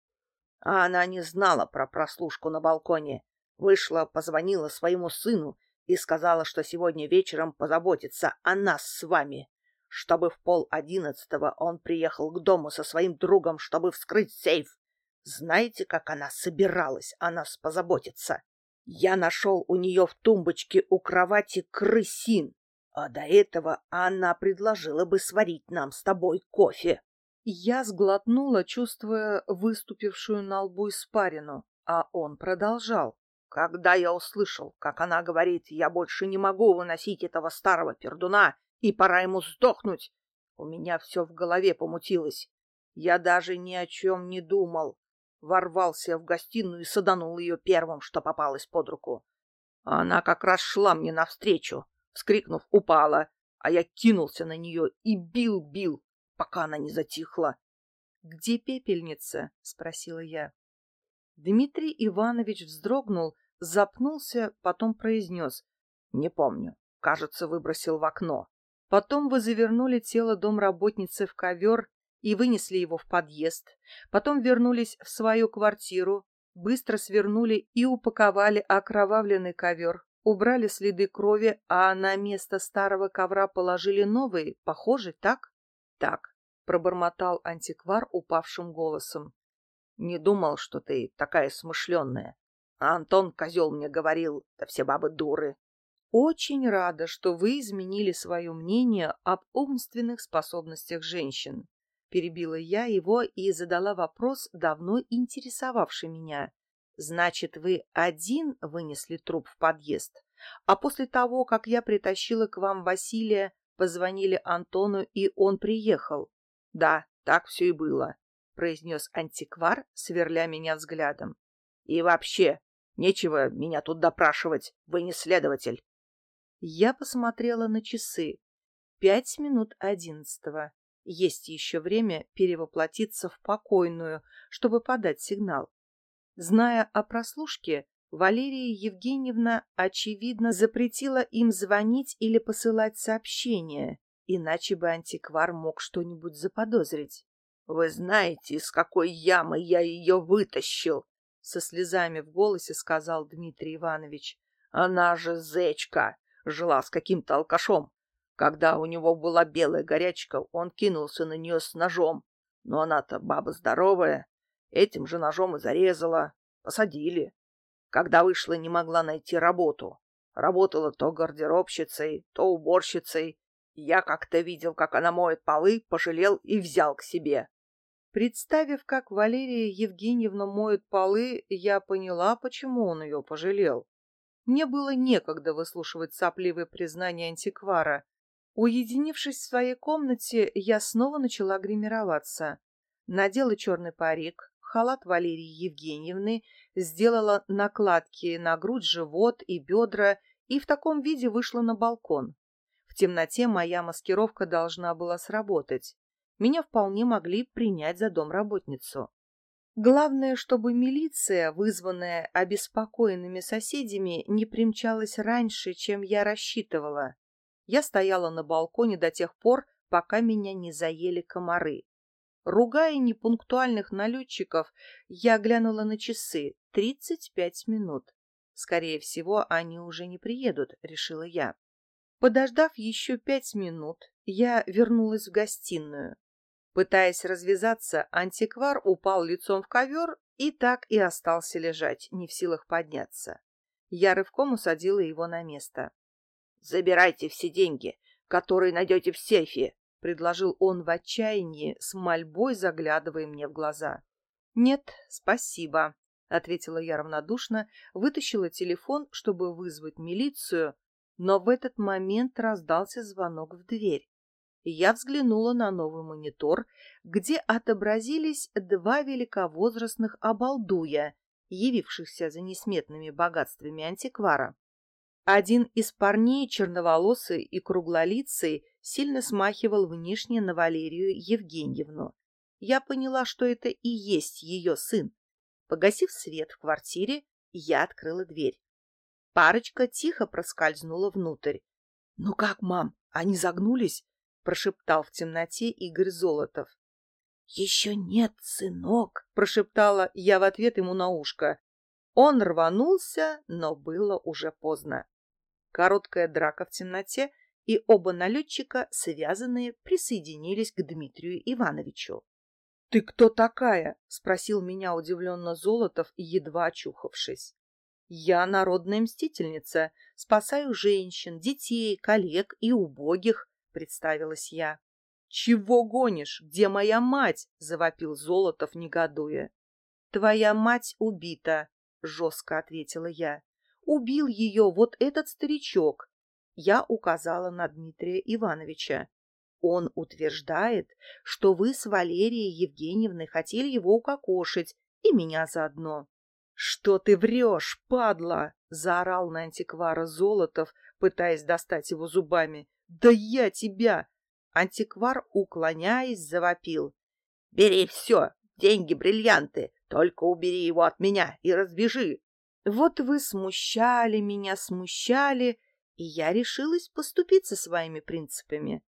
А она не знала про прослушку на балконе. Вышла, позвонила своему сыну и сказала, что сегодня вечером позаботится о нас с вами, чтобы в 10:30 он приехал к дому со своим другом, чтобы вскрыть сейф. Знаете, как она собиралась о нас позаботиться? Я нашел у нее в тумбочке у кровати крысин, а до этого она предложила бы сварить нам с тобой кофе. Я сглотнула, чувствуя выступившую на лбу испарину, а он продолжал. Когда я услышал, как она говорит, я больше не могу выносить этого старого пердуна, и пора ему сдохнуть, у меня все в голове помутилось. Я даже ни о чем не думал. Ворвался в гостиную и саданул ее первым, что попалось под руку. А она как раз шла мне навстречу, вскрикнув, упала, а я кинулся на нее и бил, пока она не затихла. — Где пепельница? — спросила я. Дмитрий Иванович вздрогнул, запнулся, потом произнес. — Не помню. Кажется, выбросил в окно. Потом вы завернули тело домработницы в ковер и вынесли его в подъезд. Потом вернулись в свою квартиру, быстро свернули и упаковали окровавленный ковер, убрали следы крови, а на место старого ковра положили новый, похожий, так? — Так, — пробормотал антиквар упавшим голосом. — Не думал, что ты такая смышленная. А Антон, козел, мне говорил, да все бабы дуры. Очень рада, что вы изменили свое мнение об умственных способностях женщин. Перебила я его и задала вопрос, давно интересовавший меня. Значит, вы один вынесли труп в подъезд, а после того, как я притащила к вам Василия, позвонили Антону, и он приехал? — Да, так все и было, — произнес антиквар, сверля меня взглядом. — И вообще, нечего меня тут допрашивать, вы не следователь. Я посмотрела на часы. 11:05. Есть еще время перевоплотиться в покойную, чтобы подать сигнал. Зная о прослушке, Валерия Евгеньевна, очевидно, запретила им звонить или посылать сообщения, иначе бы антиквар мог что-нибудь заподозрить. — Вы знаете, из какой ямы я ее вытащил? — со слезами в голосе сказал Дмитрий Иванович. — Она же зечка, жила с каким-то алкашом. Когда у него была белая горячка, он кинулся на нее с ножом. Но она-то баба здоровая. Этим же ножом и зарезала. Посадили. Когда вышла, не могла найти работу. Работала то гардеробщицей, то уборщицей. Я как-то видел, как она моет полы, пожалел и взял к себе. Представив, как Валерия Евгеньевна моет полы, я поняла, почему он ее пожалел. Мне было некогда выслушивать сопливые признания антиквара. Уединившись в своей комнате, я снова начала гримироваться. Надела черный парик, халат Валерии Евгеньевны, сделала накладки на грудь, живот и бедра и в таком виде вышла на балкон. В темноте моя маскировка должна была сработать. Меня вполне могли принять за домработницу. Главное, чтобы милиция, вызванная обеспокоенными соседями, не примчалась раньше, чем я рассчитывала. Я стояла на балконе до тех пор, пока меня не заели комары. Ругая непунктуальных налетчиков, я глянула на часы. 35 минут. Скорее всего, они уже не приедут, решила я. Подождав еще 5 минут, я вернулась в гостиную. Пытаясь развязаться, антиквар упал лицом в ковер и так и остался лежать, не в силах подняться. Я рывком усадила его на место. — Забирайте все деньги, которые найдете в сейфе, — предложил он в отчаянии, с мольбой заглядывая мне в глаза. — Нет, спасибо, — ответила я равнодушно, вытащила телефон, чтобы вызвать милицию, но в этот момент раздался звонок в дверь. Я взглянула на новый монитор, где отобразились два великовозрастных обалдуя, явившихся за несметными богатствами антиквара. Один из парней, черноволосый и круглолицый, сильно смахивал внешне на Валерию Евгеньевну. Я поняла, что это и есть ее сын. Погасив свет в квартире, я открыла дверь. Парочка тихо проскользнула внутрь. «Ну как, мам, они загнулись?» — прошептал в темноте Игорь Золотов. «Еще нет, сынок», — прошептала я в ответ ему на ушко. Он рванулся, но было уже поздно. Короткая драка в темноте, и оба налетчика, связанные, присоединились к Дмитрию Ивановичу. «Ты кто такая?» — спросил меня удивленно Золотов, едва очухавшись. «Я народная мстительница, спасаю женщин, детей, коллег и убогих», — представилась я. «Чего гонишь? Где моя мать?» — завопил Золотов, негодуя. «Твоя мать убита», — жестко ответила я. «Убил ее вот этот старичок». Я указала на Дмитрия Ивановича. «Он утверждает, что вы с Валерией Евгеньевной хотели его укокошить, и меня заодно». «Что ты врешь, падла?» — заорал на антиквара Золотов, пытаясь достать его зубами. «Да я тебя!» Антиквар, уклоняясь, завопил. «Бери все, деньги, бриллианты, только убери его от меня и разбежи». Вот вы смущали меня, смущали, и я решилась поступиться своими принципами.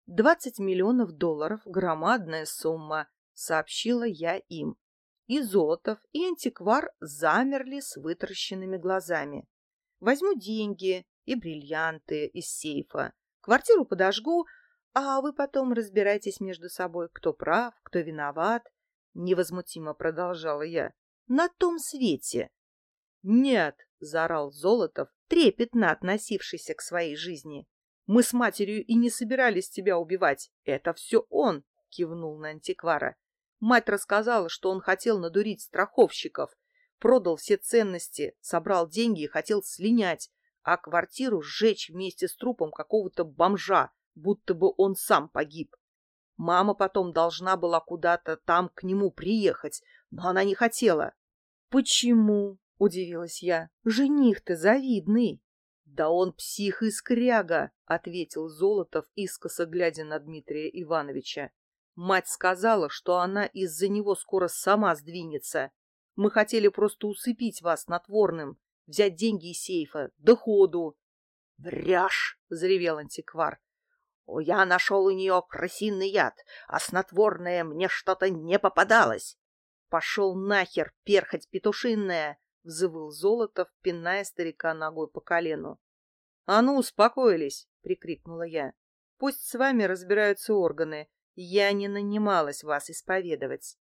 20 миллионов долларов — громадная сумма, сообщила я им. И Золотов, и антиквар замерли с вытаращенными глазами. Возьму деньги и бриллианты из сейфа, квартиру подожгу, а вы потом разбирайтесь между собой, кто прав, кто виноват, — невозмутимо продолжала я. На том свете. «Нет!» — заорал Золотов, трепетно относившийся к своей жизни. «Мы с матерью и не собирались тебя убивать. Это все он!» — кивнул на антиквара. «Мать рассказала, что он хотел надурить страховщиков, продал все ценности, собрал деньги и хотел слинять, а квартиру сжечь вместе с трупом какого-то бомжа, будто бы он сам погиб. Мама потом должна была куда-то там к нему приехать, но она не хотела». «Почему?» — удивилась я. «Жених-то завидный». «Да он псих и скряга», — ответил Золотов, искоса глядя на Дмитрия Ивановича. «Мать сказала, что она из-за него скоро сама сдвинется. Мы хотели просто усыпить вас снотворным, взять деньги из сейфа, доходу». «Врешь!» — взревел антиквар. «Я нашел у нее крысиный яд, а снотворное мне что-то не попадалось». «Пошел нахер, перхоть петушинная!» — взвыл Золотов, пиная старика ногой по колену. «А ну, успокоились!» — прикрикнула я. «Пусть с вами разбираются органы. Я не нанималась вас исповедовать».